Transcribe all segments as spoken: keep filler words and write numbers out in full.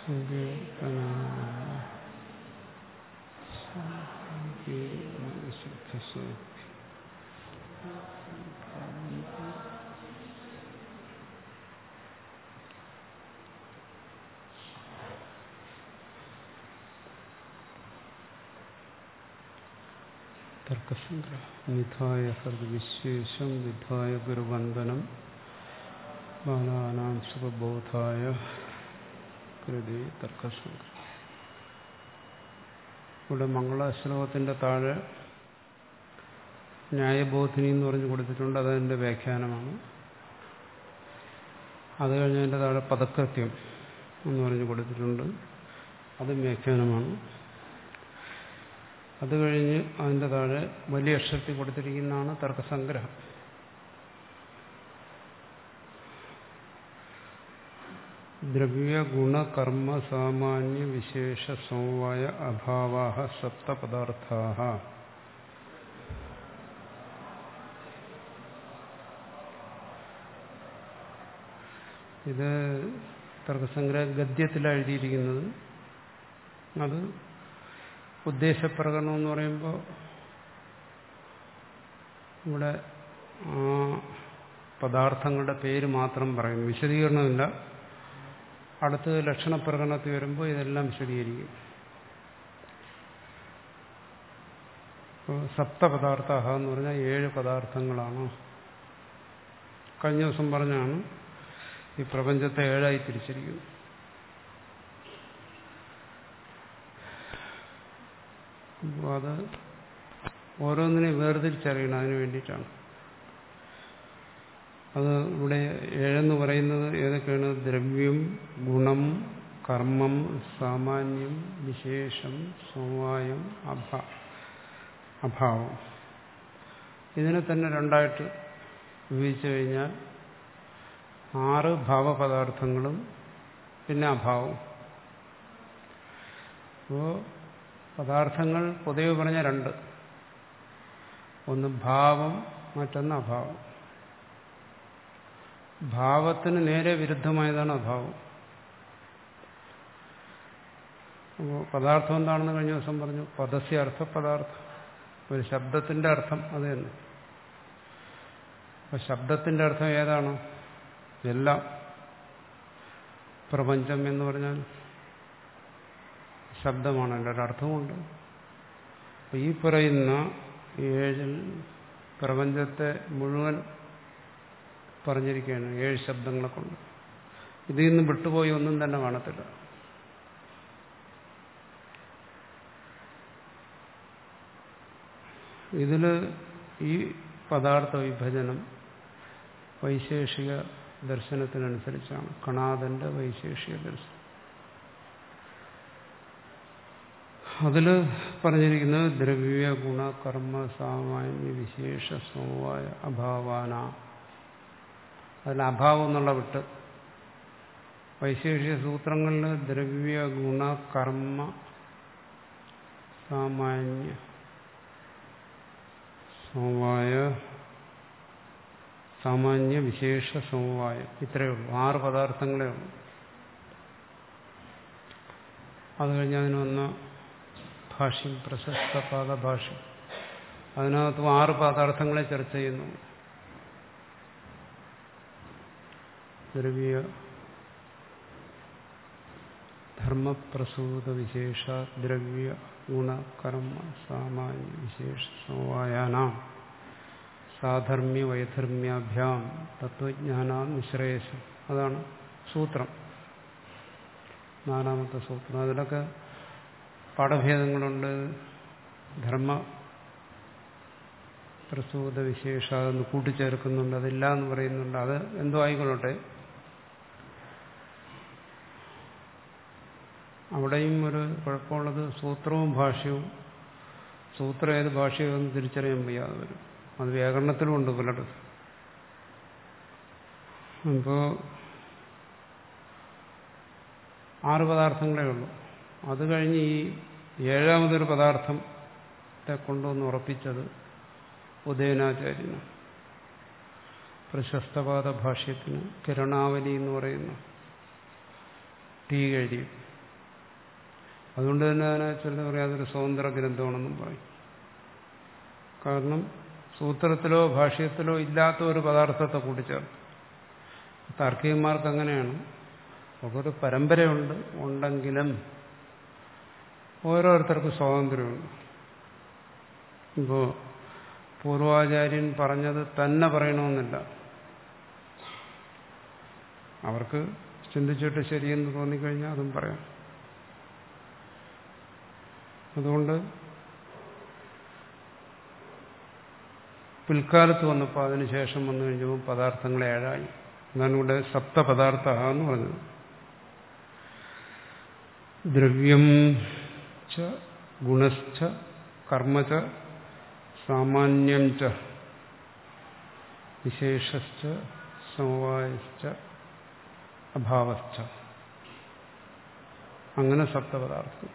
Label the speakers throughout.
Speaker 1: സങ്കീർത്തന തർക്കസംഗ്രഹം നിധായ ഹൃദ്വിശേഷം വിധായ ഗുരുവന്ദനം ബാലാനാം സുഖബോധായ കൃതി തർക്കസംഗ്രഹം. ഇവിടെ മംഗളശ്ലോകത്തിന്റെ താഴെ ന്യായബോധിനി എന്ന് പറഞ്ഞു കൊടുത്തിട്ടുണ്ട്. അതതിൻ്റെ വ്യാഖ്യാനമാണ്. അത് കഴിഞ്ഞതിൻ്റെ താഴെ പദകൃത്യം എന്ന് പറഞ്ഞു കൊടുത്തിട്ടുണ്ട്. അതും വ്യാഖ്യാനമാണ്. അത് കഴിഞ്ഞ് അതിൻ്റെ താഴെ വലിയ അക്ഷരത്തിൽ കൊടുത്തിരിക്കുന്നതാണ് തർക്കസംഗ്രഹം. ദ്രവ്യ ഗുണ കർമ്മ സാമാന്യ വിശേഷ സമവായ അഭാവാഹ സപ്തപദാർത്ഥാഹ. ഇത് തർക്കസംഗ്രഹ ഗദ്യത്തിലാണ് എഴുതിയിരിക്കുന്നത്. അത് ഉദ്ദേശപ്രകടനം എന്ന് പറയുമ്പോൾ ഇവിടെ ആ പദാർത്ഥങ്ങളുടെ പേര് മാത്രം പറയുന്നു, വിശദീകരണമില്ല. അടുത്ത് ലക്ഷണപ്രകടനത്തിൽ വരുമ്പോൾ ഇതെല്ലാം വിശദീകരിക്കും. സപ്തപദാർത്ഥ എന്ന് പറഞ്ഞാൽ ഏഴ് പദാർത്ഥങ്ങളാണ്. കഴിഞ്ഞ ദിവസം പറഞ്ഞാണ് ഈ പ്രപഞ്ചത്തെ ഏഴായി തിരിച്ചിരിക്കുന്നു. അപ്പോൾ അത് ഓരോന്നിനെയും വേർതിരിച്ചറിയണം. അതിനു വേണ്ടിയിട്ടാണ് അത് ഇവിടെ ഏഴെന്ന് പറയുന്നത്. ഏതൊക്കെയാണ്? ദ്രവ്യം, ഗുണം, കർമ്മം, സാമാന്യം, വിശേഷം, സമവായം, അഭാ അഭാവം. ഇതിനെ തന്നെ രണ്ടായിട്ട് വിഭജിച്ചു കഴിഞ്ഞാൽ ആറ് ഭാവപദാർത്ഥങ്ങളും പിന്നെ അഭാവം. അപ്പോൾ പദാർത്ഥങ്ങൾ പൊതുവെ പറഞ്ഞ രണ്ട്, ഒന്ന് ഭാവം, മറ്റൊന്ന് അഭാവം. ഭാവത്തിന് നേരെ വിരുദ്ധമായതാണ് അഭാവം. അപ്പോൾ പദാർത്ഥം എന്താണെന്ന് കഴിഞ്ഞ ദിവസം പറഞ്ഞു. പദസ്യ അർത്ഥ പദാർത്ഥം, ഒരു ശബ്ദത്തിന്റെ അർത്ഥം അത് തന്നെ. അപ്പൊ ശബ്ദത്തിന്റെ അർത്ഥം ഏതാണ്? എല്ലാം. പ്രപഞ്ചം എന്ന് പറഞ്ഞാൽ ശബ്ദമാണല്ലോ, ഒരർത്ഥമുണ്ട്. അപ്പൊ ഈ പറയുന്ന ഏഴിൽ പ്രപഞ്ചത്തെ മുഴുവൻ പറഞ്ഞിരിക്കുകയാണ് ഏഴ് ശബ്ദങ്ങളെ കൊണ്ട്. ഇതിൽ നിന്ന് വിട്ടുപോയി ഒന്നും തന്നെ കാണത്തില്ല. ഇതിൽ ഈ പദാർത്ഥ വിഭജനം വൈശേഷിക ദർശനത്തിനനുസരിച്ചാണ്. കണാദന്റെ വൈശേഷിക ദർശനം. അതിൽ പറഞ്ഞിരിക്കുന്നത് ദ്രവ്യ ഗുണ കർമ്മ സാമാന്യ വിശേഷ സമവായ അഭാവാന. അതിൽ അഭാവം എന്നുള്ള വിട്ട് വൈശേഷിക സൂത്രങ്ങളിൽ ദ്രവ്യ ഗുണ കർമ്മ സാമാന്യ സമവായ സാമാന്യ വിശേഷ സമവായം ഇത്രയേ ഉള്ളൂ. ആറ് പദാർത്ഥങ്ങളേ ഉള്ളൂ. അത് കഴിഞ്ഞ് അതിന് വന്ന ഭാഷ്യം, പ്രശസ്ത പാദഭാഷ്യം. അതിനകത്തും ആറ് പദാർത്ഥങ്ങളെ ചർച്ച ചെയ്യുന്നു. ദ്രവ്യ ധർമ്മപ്രസൂത വിശേഷ ദ്രവ്യ ഗുണ കർമ്മ സാമാന്യ വിശേഷ സമവായാനാം സാധർമ്മ്യ വൈധർമ്മ്യാഭ്യാം തത്വജ്ഞാനാം നിശ്രേയസം. അതാണ് സൂത്രം, നാലാമത്തെ സൂത്രം. അതിലൊക്കെ പാഠഭേദങ്ങളുണ്ട്. ധർമ്മ പ്രസൂത വിശേഷ അതൊന്ന് കൂട്ടിച്ചേർക്കുന്നുണ്ട്, അതില്ല എന്ന് പറയുന്നുണ്ട്. അത് എന്തോ ആയിക്കൊള്ളട്ടെ. അവിടെയും ഒരു കുഴപ്പമുള്ളത് സൂത്രവും ഭാഷ്യവും. സൂത്രം ഏത് ഭാഷയൊന്നും തിരിച്ചറിയാൻ വയ്യാതെ വരും. അത് വ്യാകരണത്തിലുമുണ്ട് പലയിടത്തും. ഇപ്പോൾ ആറ് പദാർത്ഥങ്ങളേ ഉള്ളൂ. അത് കഴിഞ്ഞ് ഈ ഏഴാമതൊരു പദാർത്ഥത്തെ കൊണ്ടുവന്ന് ഉറപ്പിച്ചത് ഉദയനാചാര്യന്. പ്രശസ്തപാദ ഭാഷ്യത്തിന് കിരണാവലി എന്ന് പറയുന്ന ടീക എഴുതി. അതുകൊണ്ട് തന്നെ അതിനെ ചില പറയാം അതൊരു സ്വതന്ത്ര ഗ്രന്ഥമാണെന്നും പറയും. കാരണം സൂത്രത്തിലോ ഭാഷ്യത്തിലോ ഇല്ലാത്ത ഒരു പദാർത്ഥത്തെ കൂട്ടിച്ചേർത്ത്. താർക്കികന്മാർക്ക് അങ്ങനെയാണ്. അവർക്കൊരു പരമ്പരയുണ്ട്, ഉണ്ടെങ്കിലും ഓരോരുത്തർക്കും സ്വാതന്ത്ര്യമുണ്ട്. ഇപ്പോൾ പൂർവാചാര്യൻ പറഞ്ഞത് തന്നെ പറയണമെന്നില്ല. അവർക്ക് ചിന്തിച്ചിട്ട് ശരിയെന്ന് തോന്നിക്കഴിഞ്ഞാൽ അതും പറയാം. അതുകൊണ്ട് പിൽക്കാലത്ത് വന്നപ്പോൾ അതിനുശേഷം വന്നു കഴിഞ്ഞപ്പോൾ പദാർത്ഥങ്ങൾ ഏഴായി. അതാണ് ഇവിടെ സപ്തപദാർത്ഥ എന്ന് പറഞ്ഞത്. ദ്രവ്യം ച ഗുണശ്ച കർമ്മച സാമാന്യം ച വിശേഷശ്ച സമവായശ്ച അഭാവശ്ച. അങ്ങനെ സപ്തപദാർത്ഥം.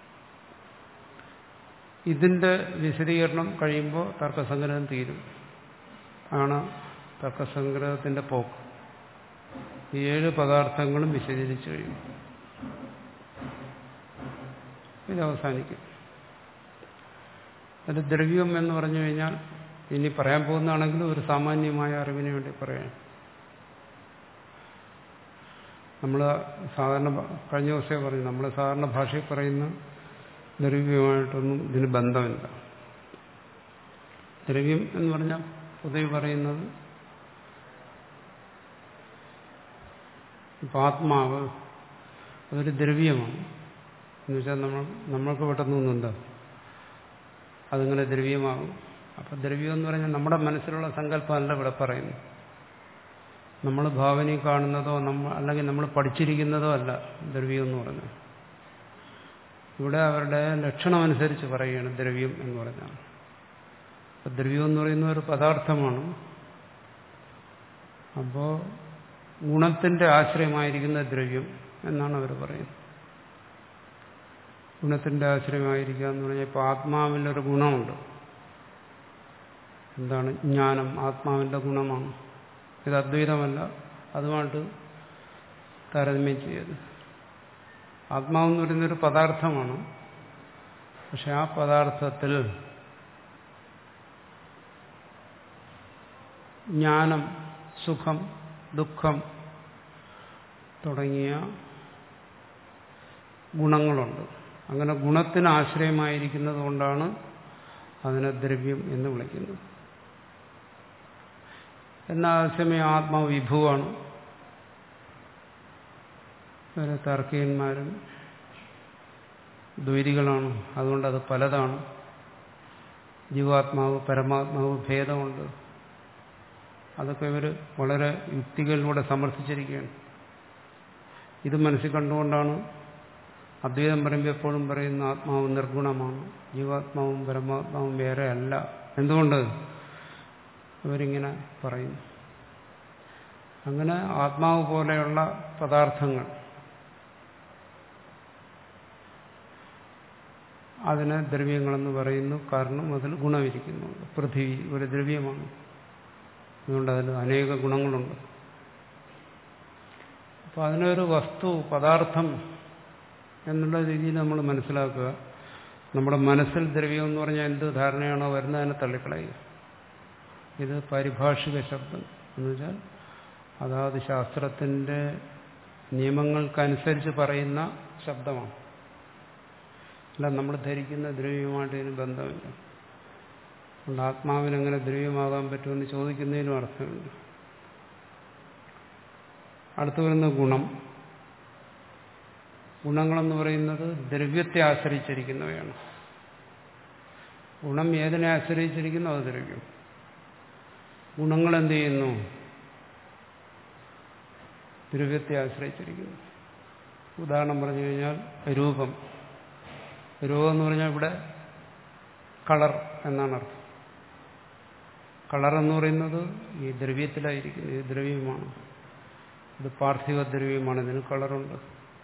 Speaker 1: ഇതിന്റെ വിശദീകരണം കഴിയുമ്പോൾ തർക്കസംഗ്രഹം തീരും. ആണ് തർക്കസംഗ്രഹത്തിന്റെ പോക്ക്. ഈ ഏഴ് പദാർത്ഥങ്ങളും വിശദീകരിച്ചു കഴിയും. ഇത് അവസാനിക്കും. അത് ദ്രവ്യം എന്ന് പറഞ്ഞു കഴിഞ്ഞാൽ ഇനി പറയാൻ പോകുന്നതാണെങ്കിലും ഒരു സാമാന്യമായ അറിവിന് വേണ്ടി പറയാം. നമ്മൾ സാധാരണ കഴിഞ്ഞ ദിവസമേ പറഞ്ഞു, നമ്മൾ സാധാരണ ഭാഷയിൽ പറയുന്ന ദ്രവ്യമായിട്ടൊന്നും ഇതിന് ബന്ധമില്ല. ദ്രവ്യം എന്ന് പറഞ്ഞാൽ പൊതുവെ പറയുന്നത് ഇപ്പം ആത്മാവ് അതൊരു ദ്രവ്യമാണ് എന്ന് വെച്ചാൽ നമ്മൾ നമ്മൾക്ക് പെട്ടെന്നൊന്നുണ്ട് അതിങ്ങനെ ദ്രവ്യമാകും. അപ്പം ദ്രവ്യം എന്ന് പറഞ്ഞാൽ നമ്മുടെ മനസ്സിലുള്ള സങ്കല്പമല്ല ഇവിടെ പറയുന്നു. നമ്മൾ ഭാവനയിൽ കാണുന്നതോ നമ്മൾ അല്ലെങ്കിൽ നമ്മൾ പഠിച്ചിരിക്കുന്നതോ അല്ല ദ്രവ്യം എന്ന് പറഞ്ഞാൽ. ഇവിടെ അവരുടെ ലക്ഷണമനുസരിച്ച് പറയുകയാണ് ദ്രവ്യം എന്ന് പറഞ്ഞാൽ. അപ്പം ദ്രവ്യം എന്ന് പറയുന്ന ഒരു പദാർത്ഥമാണ്. അപ്പോൾ ഗുണത്തിന്റെ ആശ്രയമായിരിക്കുന്ന ദ്രവ്യം എന്നാണ് അവർ പറയുന്നത്. ഗുണത്തിന്റെ ആശ്രയമായിരിക്കുക എന്ന് പറഞ്ഞാൽ ഇപ്പോൾ ആത്മാവിലൊരു ഗുണമുണ്ട്. എന്താണ്? ജ്ഞാനം ആത്മാവിന്റെ ഗുണമാണ്. ഇത് അദ്വൈതമല്ല, അതുമായിട്ട് താരതമ്യം ചെയ്യരുത്. ആത്മാവെന്ന് പറയുന്നൊരു പദാർത്ഥമാണ്. പക്ഷെ ആ പദാർത്ഥത്തിൽ ജ്ഞാനം, സുഖം, ദുഃഖം തുടങ്ങിയ ഗുണങ്ങളുണ്ട്. അങ്ങനെ ഗുണത്തിന് ആശ്രയമായിരിക്കുന്നത് കൊണ്ടാണ് അതിനെ ദ്രവ്യം എന്ന് വിളിക്കുന്നത്. എന്നാൽ അതേസമയം ആത്മാവ് വിഭുവാണ്. വേറെ താർക്കികന്മാരും ദ്വൈതികളാണ്. അതുകൊണ്ട് അത് പലതാണ്. ജീവാത്മാവ് പരമാത്മാവ് ഭേദമുണ്ട്. അതൊക്കെ ഇവർ വളരെ യുക്തികളിലൂടെ സമർത്ഥിച്ചിരിക്കുകയാണ്. ഇത് മനസ്സിൽ കണ്ടുകൊണ്ടാണ് അദ്വൈതം പറയുമ്പോൾ എപ്പോഴും പറയുന്ന ആത്മാവ് നിർഗുണമാണ്, ജീവാത്മാവും പരമാത്മാവും വേറെ അല്ല. എന്തുകൊണ്ട് ഇവരിങ്ങനെ പറയുന്നു? അങ്ങനെ ആത്മാവ് പോലെയുള്ള പദാർത്ഥങ്ങൾ അതിനെ ദ്രവ്യങ്ങളെന്ന് പറയുന്നു. കാരണം അതിൽ ഗുണമിരിക്കുന്നുണ്ട്. പൃഥ്വി ഒരു ദ്രവ്യമാണ്. അതുകൊണ്ട് അതിൽ അനേക ഗുണങ്ങളുണ്ട്. അപ്പോൾ അതിനൊരു വസ്തു പദാർത്ഥം എന്നുള്ള രീതിയിൽ നമ്മൾ മനസ്സിലാക്കുക. നമ്മുടെ മനസ്സിൽ ദ്രവ്യം എന്ന് പറഞ്ഞാൽ എന്ത് ധാരണയാണോ വരുന്നതിനെ തള്ളിക്കളയുക. ഇത് പാരിഭാഷിക ശബ്ദം എന്ന് വെച്ചാൽ അതാത് ശാസ്ത്രത്തിന്റെ നിയമങ്ങൾക്കനുസരിച്ച് പറയുന്ന ശബ്ദമാണ്. അല്ല നമ്മൾ ധരിക്കുന്ന ദ്രവ്യമായിട്ട് ഇതിന് ബന്ധമില്ല. അതുകൊണ്ട് ആത്മാവിനെങ്ങനെ ദ്രവ്യമാകാൻ പറ്റുമെന്ന് ചോദിക്കുന്നതിനും അർത്ഥമില്ല. അടുത്തു വരുന്ന ഗുണം. ഗുണങ്ങളെന്ന് പറയുന്നത് ദ്രവ്യത്തെ ആശ്രയിച്ചിരിക്കുന്നവയാണ്. ഗുണം ഏതിനെ ആശ്രയിച്ചിരിക്കുന്നു അത് ദ്രവ്യം. ഗുണങ്ങൾ എന്ത് ചെയ്യുന്നു? ദ്രവ്യത്തെ ആശ്രയിച്ചിരിക്കുന്നു. ഉദാഹരണം പറഞ്ഞു കഴിഞ്ഞാൽ രൂപം. രൂപം എന്ന് പറഞ്ഞാൽ ഇവിടെ കളർ എന്നാണ് അർത്ഥം. കളർ എന്ന് പറയുന്നത് ഈ ദ്രവ്യത്തിലായിരിക്കുന്നു. ഇത് ദ്രവ്യമാണ്. ഇത് പാർത്ഥിവ ദ്രവ്യമാണ്. ഇതിന് കളറുണ്ട്.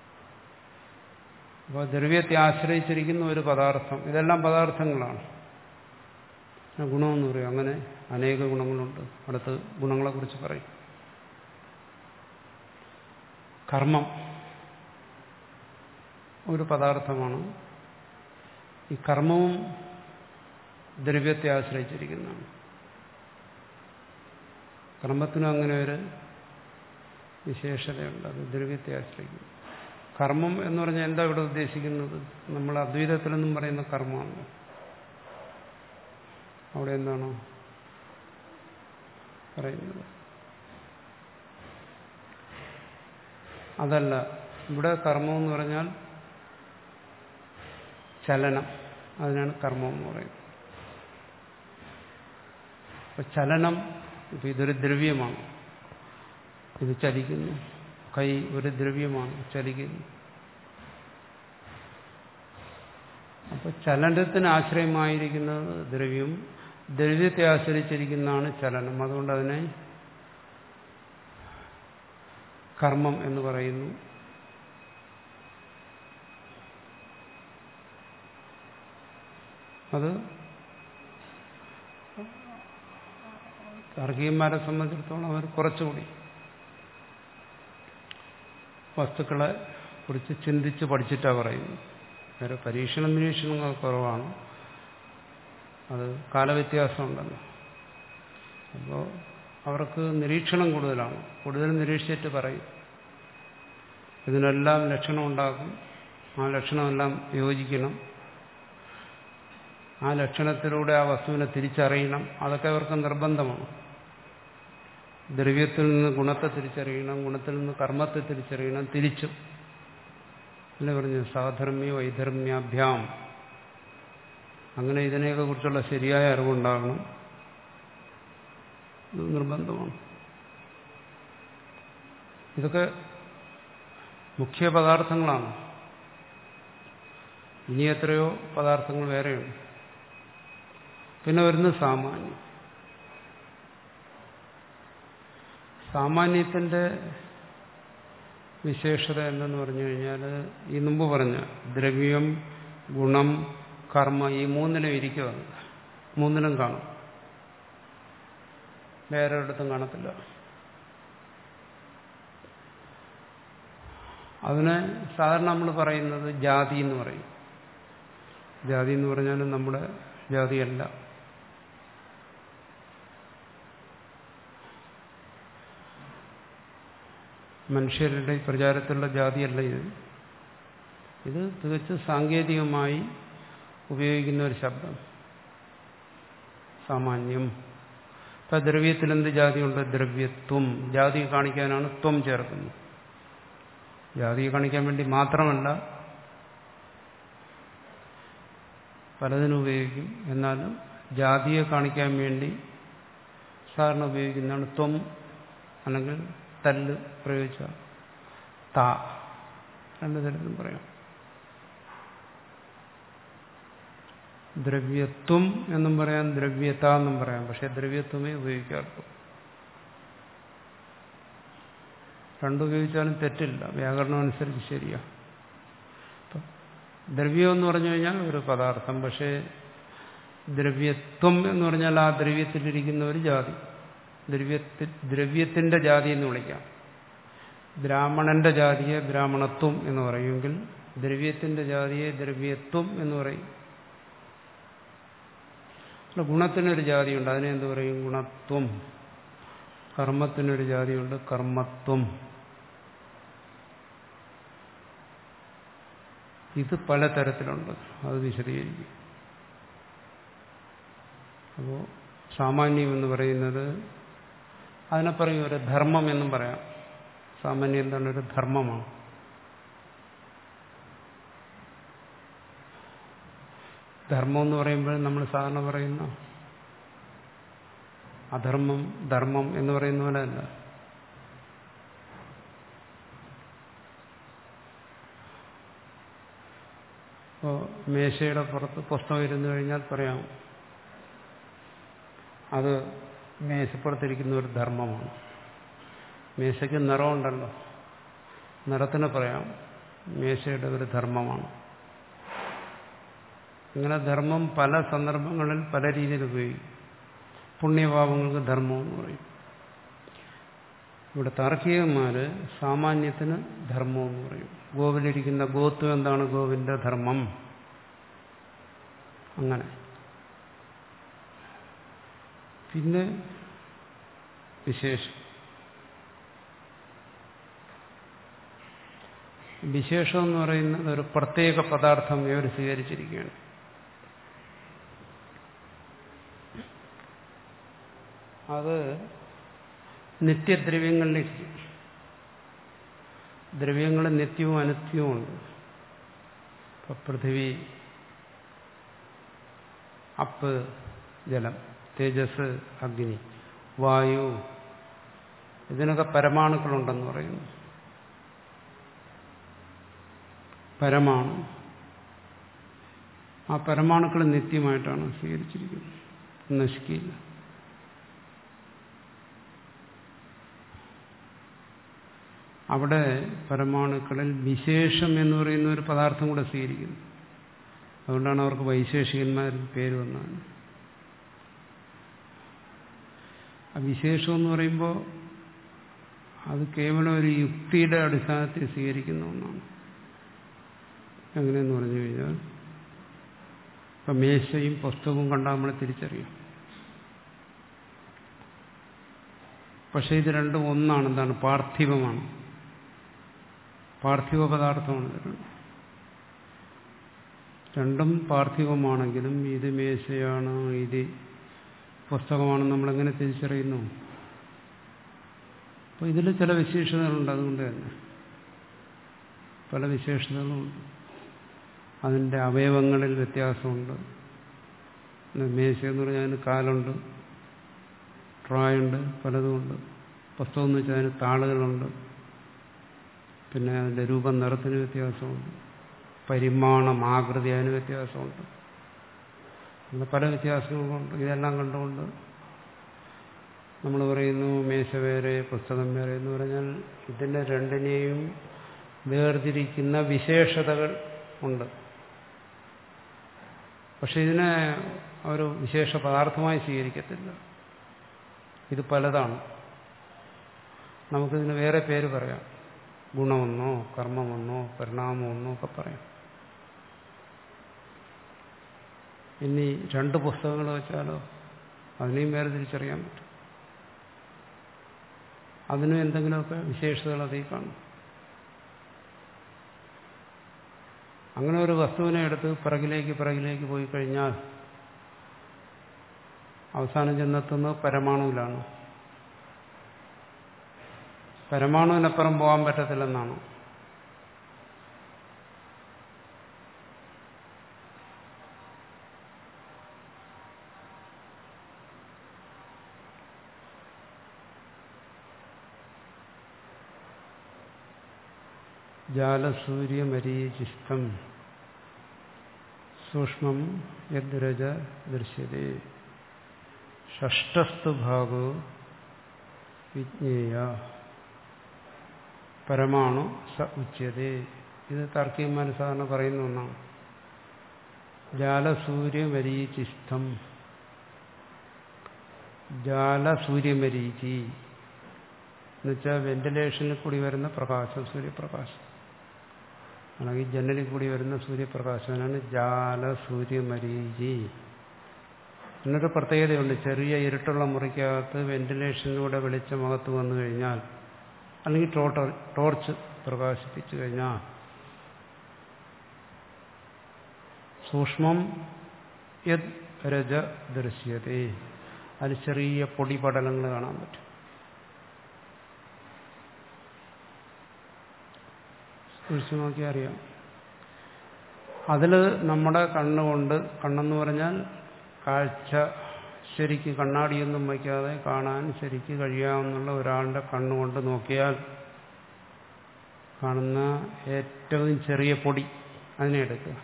Speaker 1: അപ്പോൾ ദ്രവ്യത്തെ ആശ്രയിച്ചിരിക്കുന്ന ഒരു പദാർത്ഥം. ഇതെല്ലാം പദാർത്ഥങ്ങളാണ്. ഗുണമെന്ന് പറയും. അങ്ങനെ അനേക ഗുണങ്ങളുണ്ട്. അടുത്ത് ഗുണങ്ങളെക്കുറിച്ച് പറയും. കർമ്മം. ഒരു പദാർത്ഥമാണ്. ഈ കർമ്മവും ദ്രവ്യത്തെ ആശ്രയിച്ചിരിക്കുന്നതാണ്. കർമ്മത്തിനും അങ്ങനെ ഒരു വിശേഷതയുണ്ട്, അത് ദ്രവ്യത്തെ ആശ്രയിക്കുന്നു. കർമ്മം എന്ന് പറഞ്ഞാൽ എന്താ ഇവിടെ ഉദ്ദേശിക്കുന്നത്? നമ്മൾ അദ്വൈതത്തിലെന്നും പറയുന്ന കർമ്മമാണ്. അവിടെ എന്താണോ പറയുന്നത്? അതല്ല, ഇവിടെ കർമ്മം എന്ന് പറഞ്ഞാൽ ചലനം, അതിനാണ് കർമ്മം എന്ന് പറയുന്നത്. അപ്പൊ ചലനം, ഇപ്പൊ ഇതൊരു ദ്രവ്യമാണ്, ഇത് ചലിക്കുന്നു. കൈ ഒരു ദ്രവ്യമാണ്, ചലിക്കുന്നു. അപ്പൊ ചലനത്തിന് ആശ്രയമായിരിക്കുന്നത് ദ്രവ്യം, ദ്രവ്യത്തെ ആശ്രയിച്ചിരിക്കുന്നതാണ് ചലനം. അതുകൊണ്ട് അതിനെ കർമ്മം എന്ന് പറയുന്നു. അത് താർക്കികന്മാരെ സംബന്ധിച്ചിടത്തോളം അവർ കുറച്ചുകൂടി വസ്തുക്കളെ കുറിച്ച് ചിന്തിച്ച് പഠിച്ചിട്ടാണ് പറയുന്നത്. വേറെ പരീക്ഷണ നിരീക്ഷണങ്ങൾ കുറവാണ്, അത് കാലവ്യത്യാസമുണ്ടല്ലോ. അപ്പോൾ അവർക്ക് നിരീക്ഷണം കൂടുതലാണ്, കൂടുതൽ നിരീക്ഷിച്ചിട്ട് പറയും. ഇതിനെല്ലാം ലക്ഷണം ഉണ്ടാക്കും, ആ ലക്ഷണമെല്ലാം യോജിക്കണം, ആ ലക്ഷണത്തിലൂടെ ആ വസ്തുവിനെ തിരിച്ചറിയണം. അതൊക്കെ അവർക്ക് നിർബന്ധമാണ്. ദ്രവ്യത്തിൽ നിന്ന് ഗുണത്തെ തിരിച്ചറിയണം, ഗുണത്തിൽ നിന്ന് കർമ്മത്തെ തിരിച്ചറിയണം, തിരിച്ചും. അല്ലേ പറഞ്ഞു സാധർമ്മ്യ വൈധർമ്മ്യാഭ്യാം. അങ്ങനെ ഇതിനെയൊക്കെ കുറിച്ചുള്ള ശരിയായ അറിവുണ്ടാകണം, ഇത് നിർബന്ധമാണ്. ഇതൊക്കെ മുഖ്യ പദാർത്ഥങ്ങളാണ്. ഇനി എത്രയോ പദാർത്ഥങ്ങൾ വേറെയുണ്ട്. പിന്നെ വരുന്നത് സാമാന്യം. സാമാന്യത്തിന്റെ വിശേഷത എന്തെന്ന് പറഞ്ഞു കഴിഞ്ഞാൽ, ഈ മുമ്പ് പറഞ്ഞ ദ്രവ്യം, ഗുണം, കർമ്മ, ഈ മൂന്നിനും ഇരിക്കുകയാണ്. മൂന്നിനും കാണും, വേറെ ഒരിടത്തും കാണത്തില്ല. അതിനെ സാധാരണ നമ്മൾ പറയുന്നത് ജാതി എന്ന് പറയും. ജാതി എന്ന് പറഞ്ഞാലും നമ്മുടെ ജാതിയല്ല. മനുഷ്യരുടെ പ്രചാരത്തിലുള്ള ജാതിയല്ല ഇത്. ഇത് തികച്ചും സാങ്കേതികമായി ഉപയോഗിക്കുന്ന ഒരു ശബ്ദം, സാമാന്യം. ഇപ്പം ദ്രവ്യത്തിൽ എന്ത് ജാതിയുണ്ട്? ദ്രവ്യത്വം. ജാതി കാണിക്കാനാണ് ത്വം ചേർക്കുന്നത്. ജാതിയെ കാണിക്കാൻ വേണ്ടി മാത്രമല്ല, പലതിനും ഉപയോഗിക്കും. എന്നാലും ജാതിയെ കാണിക്കാൻ വേണ്ടി സാധാരണ ഉപയോഗിക്കുന്നതാണ് ത്വം, അല്ലെങ്കിൽ തല്ല് പ്രയോഗിച്ച താ, രണ്ടു തരത്തിലും പറയാം. ദ്രവ്യത്വം എന്നും പറയാം, ദ്രവ്യത എന്നും പറയാം. പക്ഷെ ദ്രവ്യത്വമേ ഉപയോഗിക്കാറുള്ളൂ. രണ്ടുപയോഗിച്ചാലും തെറ്റില്ല, വ്യാകരണം അനുസരിച്ച് ശരിയാ. ദ്രവ്യം എന്ന് പറഞ്ഞു കഴിഞ്ഞാൽ ഒരു പദാർത്ഥം, പക്ഷേ ദ്രവ്യത്വം എന്ന് പറഞ്ഞാൽ ആ ദ്രവ്യത്തിലിരിക്കുന്ന ഒരു ജാതി. ദ്രവ്യത്തി ദ്രവ്യത്തിന്റെ ജാതി എന്ന് വിളിക്കാം. ബ്രാഹ്മണന്റെ ജാതിയെ ബ്രാഹ്മണത്വം എന്ന് പറയുമെങ്കിൽ ദ്രവ്യത്തിന്റെ ജാതിയെ ദ്രവ്യത്വം എന്ന് പറയും. ഗുണത്തിനൊരു ജാതിയുണ്ട്, അതിനെ എന്ത് പറയും? ഗുണത്വം. കർമ്മത്തിനൊരു ജാതിയുണ്ട്, കർമ്മത്വം. ഇത് പലതരത്തിലുണ്ട്, അത് വിശദീകരിക്കും. അപ്പോൾ സാമാന്യം എന്ന് പറയുന്നത്, അതിനെ പറയും ഒരു ധർമ്മം എന്നും പറയാം. സാമാന്യം എന്താണ്? ഒരു ധർമ്മമാണ്. ധർമ്മം എന്ന് പറയുമ്പോൾ നമ്മൾ സാധാരണ പറയുന്ന അധർമ്മം, ധർമ്മം എന്ന് പറയുന്ന പോലെ അല്ല. ഇപ്പോൾ മേശയുടെ പുറത്ത് പുസ്തകം ഇരുന്നു കഴിഞ്ഞാൽ പറയാം അത് മേശപ്പുറത്തിരിക്കുന്ന ഒരു ധർമ്മമാണ്. മേശയ്ക്ക് നിറമുണ്ടല്ലോ, നിറത്തിന് പറയാം മേശയുടെ ഒരു ധർമ്മമാണ്. ഇങ്ങനെ ധർമ്മം പല സന്ദർഭങ്ങളിൽ പല രീതിയിൽ ഉപയോഗിക്കും. പുണ്യഭാവങ്ങൾക്ക് ധർമ്മം എന്ന് പറയും. ഇവിടെ താർക്കികന്മാര് സാമാന്യത്തിന് ധർമ്മം എന്ന് പറയും. ഗോവിലിരിക്കുന്ന ഗോത്വം എന്താണ്? ഗോവിന്റെ ധർമ്മം. അങ്ങനെ. പിന്നെ വിശേഷം. വിശേഷം എന്ന് പറയുന്നത് ഒരു പ്രത്യേക പദാർത്ഥം ഇവർ സ്വീകരിച്ചിരിക്കുകയാണ്. അത് നിത്യദ്രവ്യങ്ങളിലേക്ക്. ദ്രവ്യങ്ങൾ നിത്യവും അനിത്യവും ഉണ്ട്. ഇപ്പൊ പൃഥിവി, അപ്പ് ജലം, തേജസ് അഗ്നി, വായു, ഇതിനൊക്കെ പരമാണുക്കളുണ്ടെന്ന് പറയുന്നു. പരമാണു. ആ പരമാണുക്കൾ നിത്യമായിട്ടാണ് സ്വീകരിച്ചിരിക്കുന്നത്, നശിക്കില്ല. അവിടെ പരമാണുക്കളിൽ വിശേഷം എന്ന് പറയുന്ന ഒരു പദാർത്ഥം കൂടെ സ്വീകരിക്കുന്നു. അതുകൊണ്ടാണ് അവർക്ക് വൈശേഷികന്മാരിൽ പേര് വന്നത്. ആ വിശേഷം എന്ന് പറയുമ്പോൾ അത് കേവലം ഒരു യുക്തിയുടെ അടിസ്ഥാനത്തിൽ സ്വീകരിക്കുന്ന ഒന്നാണ്. എങ്ങനെയെന്ന് പറഞ്ഞു കഴിഞ്ഞാൽ, ഇപ്പം മേശയും പുസ്തകവും കണ്ടാൽ നമ്മൾ തിരിച്ചറിയാം. പക്ഷെ ഇത് രണ്ടും ഒന്നാണ്. എന്താണ്? പാർത്ഥിവമാണ്. പാർത്ഥിവ പദാർത്ഥമാണ് ഇത്. രണ്ടും പാർത്ഥിവമാണെങ്കിലും ഇത് മേശയാണ്, ഇത് പുസ്തകമാണെന്ന് നമ്മളെങ്ങനെ തിരിച്ചറിയുന്നു? അപ്പോൾ ഇതിൽ ചില വിശേഷതകളുണ്ട്. അതുകൊണ്ട് തന്നെ പല വിശേഷതകളുമുണ്ട്. അതിൻ്റെ അവയവങ്ങളിൽ വ്യത്യാസമുണ്ട്. മേശ എന്ന് പറഞ്ഞാൽ അതിന് കാലുണ്ട്, ട്രായുണ്ട്, പലതുമുണ്ട്. പുസ്തകം എന്ന് വെച്ചാൽ അതിന് താളുകളുണ്ട്. പിന്നെ അതിൻ്റെ രൂപം, നിറത്തിന് വ്യത്യാസമുണ്ട്. പരിമാണം, ആകൃതി, അതിന് വ്യത്യാസമുണ്ട്. അങ്ങനെ പല വ്യത്യാസങ്ങളുണ്ട്. ഇതെല്ലാം കണ്ടുകൊണ്ട് നമ്മൾ പറയുന്നു മേശ വേറെ പുസ്തകം വേറെ എന്ന് പറഞ്ഞാൽ ഇതിനെ രണ്ടിനെയും വേർതിരിക്കുന്ന വിശേഷതകൾ ഉണ്ട്. പക്ഷെ ഇതിനെ ഒരു വിശേഷ പദാർത്ഥമായി സ്വീകരിക്കത്തില്ല. ഇത് പലതാണ്. നമുക്കിതിന് വേറെ പേര് പറയാം. ഗുണമെന്നോ കർമ്മമെന്നോ പരിണാമമെന്നോ ഒക്കെ പറയാം. ഇനി രണ്ട് പുസ്തകങ്ങൾ വെച്ചാലോ അതിനെയും വേറെ തിരിച്ചറിയാൻ പറ്റും. അതിനും എന്തെങ്കിലുമൊക്കെ വിശേഷതകൾ അതിൽ കാണും. അങ്ങനെ ഒരു വസ്തുവിനെ എടുത്ത് പിറകിലേക്ക് പിറകിലേക്ക് പോയി കഴിഞ്ഞാൽ അവസാനം ചെന്നെത്തുന്നത് പരമാണുവിലാണ്. പരമാണുവിനപ്പുറം പോകാൻ പറ്റത്തില്ലെന്നാണ്. ജാലസൂര്യമരീചിഷ്ടം സൂക്ഷ്മം യദ്രജ ദൃശ്യതേ ഷഷ്ടസ്തു ഭാഗോ വിജ്ഞേയ പരമാണു സ ഉച്യതേ. ഇത് താർക്കികന്മാർ സാധാരണ പറയുന്ന ഒന്നാണ്. ജാലസൂര്യമരീചിഷ്ടം, ജാലസൂര്യമരീചി എന്നുവെച്ചാൽ വെന്റിലേഷനിൽ കൂടി വരുന്ന പ്രകാശം, സൂര്യപ്രകാശം, അല്ലെങ്കിൽ ജനലിൽ കൂടി വരുന്ന സൂര്യപ്രകാശനാണ് ജാലസൂര്യമരീചി. എന്നൊരു പ്രത്യേകതയുണ്ട്. ചെറിയ ഇരുട്ടുള്ള മുറിക്കകത്ത് വെന്റിലേഷനിലൂടെ വെളിച്ചമകത്ത് വന്നു കഴിഞ്ഞാൽ, അല്ലെങ്കിൽ ടോർച്ച് പ്രകാശിപ്പിച്ചു കഴിഞ്ഞാൽ സൂക്ഷ്മം യത് രജ ദൃശ്യതേ, അതിൽ ചെറിയ പൊടിപടലങ്ങൾ കാണാൻ പറ്റും. കുറിച്ച് നോക്കിയാൽ അറിയാം. അതിൽ നമ്മുടെ കണ്ണുകൊണ്ട്, കണ്ണെന്ന് പറഞ്ഞാൽ കാഴ്ച ശരിക്ക് കണ്ണാടിയൊന്നും വയ്ക്കാതെ കാണാൻ ശരിക്ക് കഴിയാവുന്ന ഒരാളുടെ കണ്ണുകൊണ്ട് നോക്കിയാൽ കാണുന്ന ഏറ്റവും ചെറിയ പൊടി അതിനെ എടുക്കുക.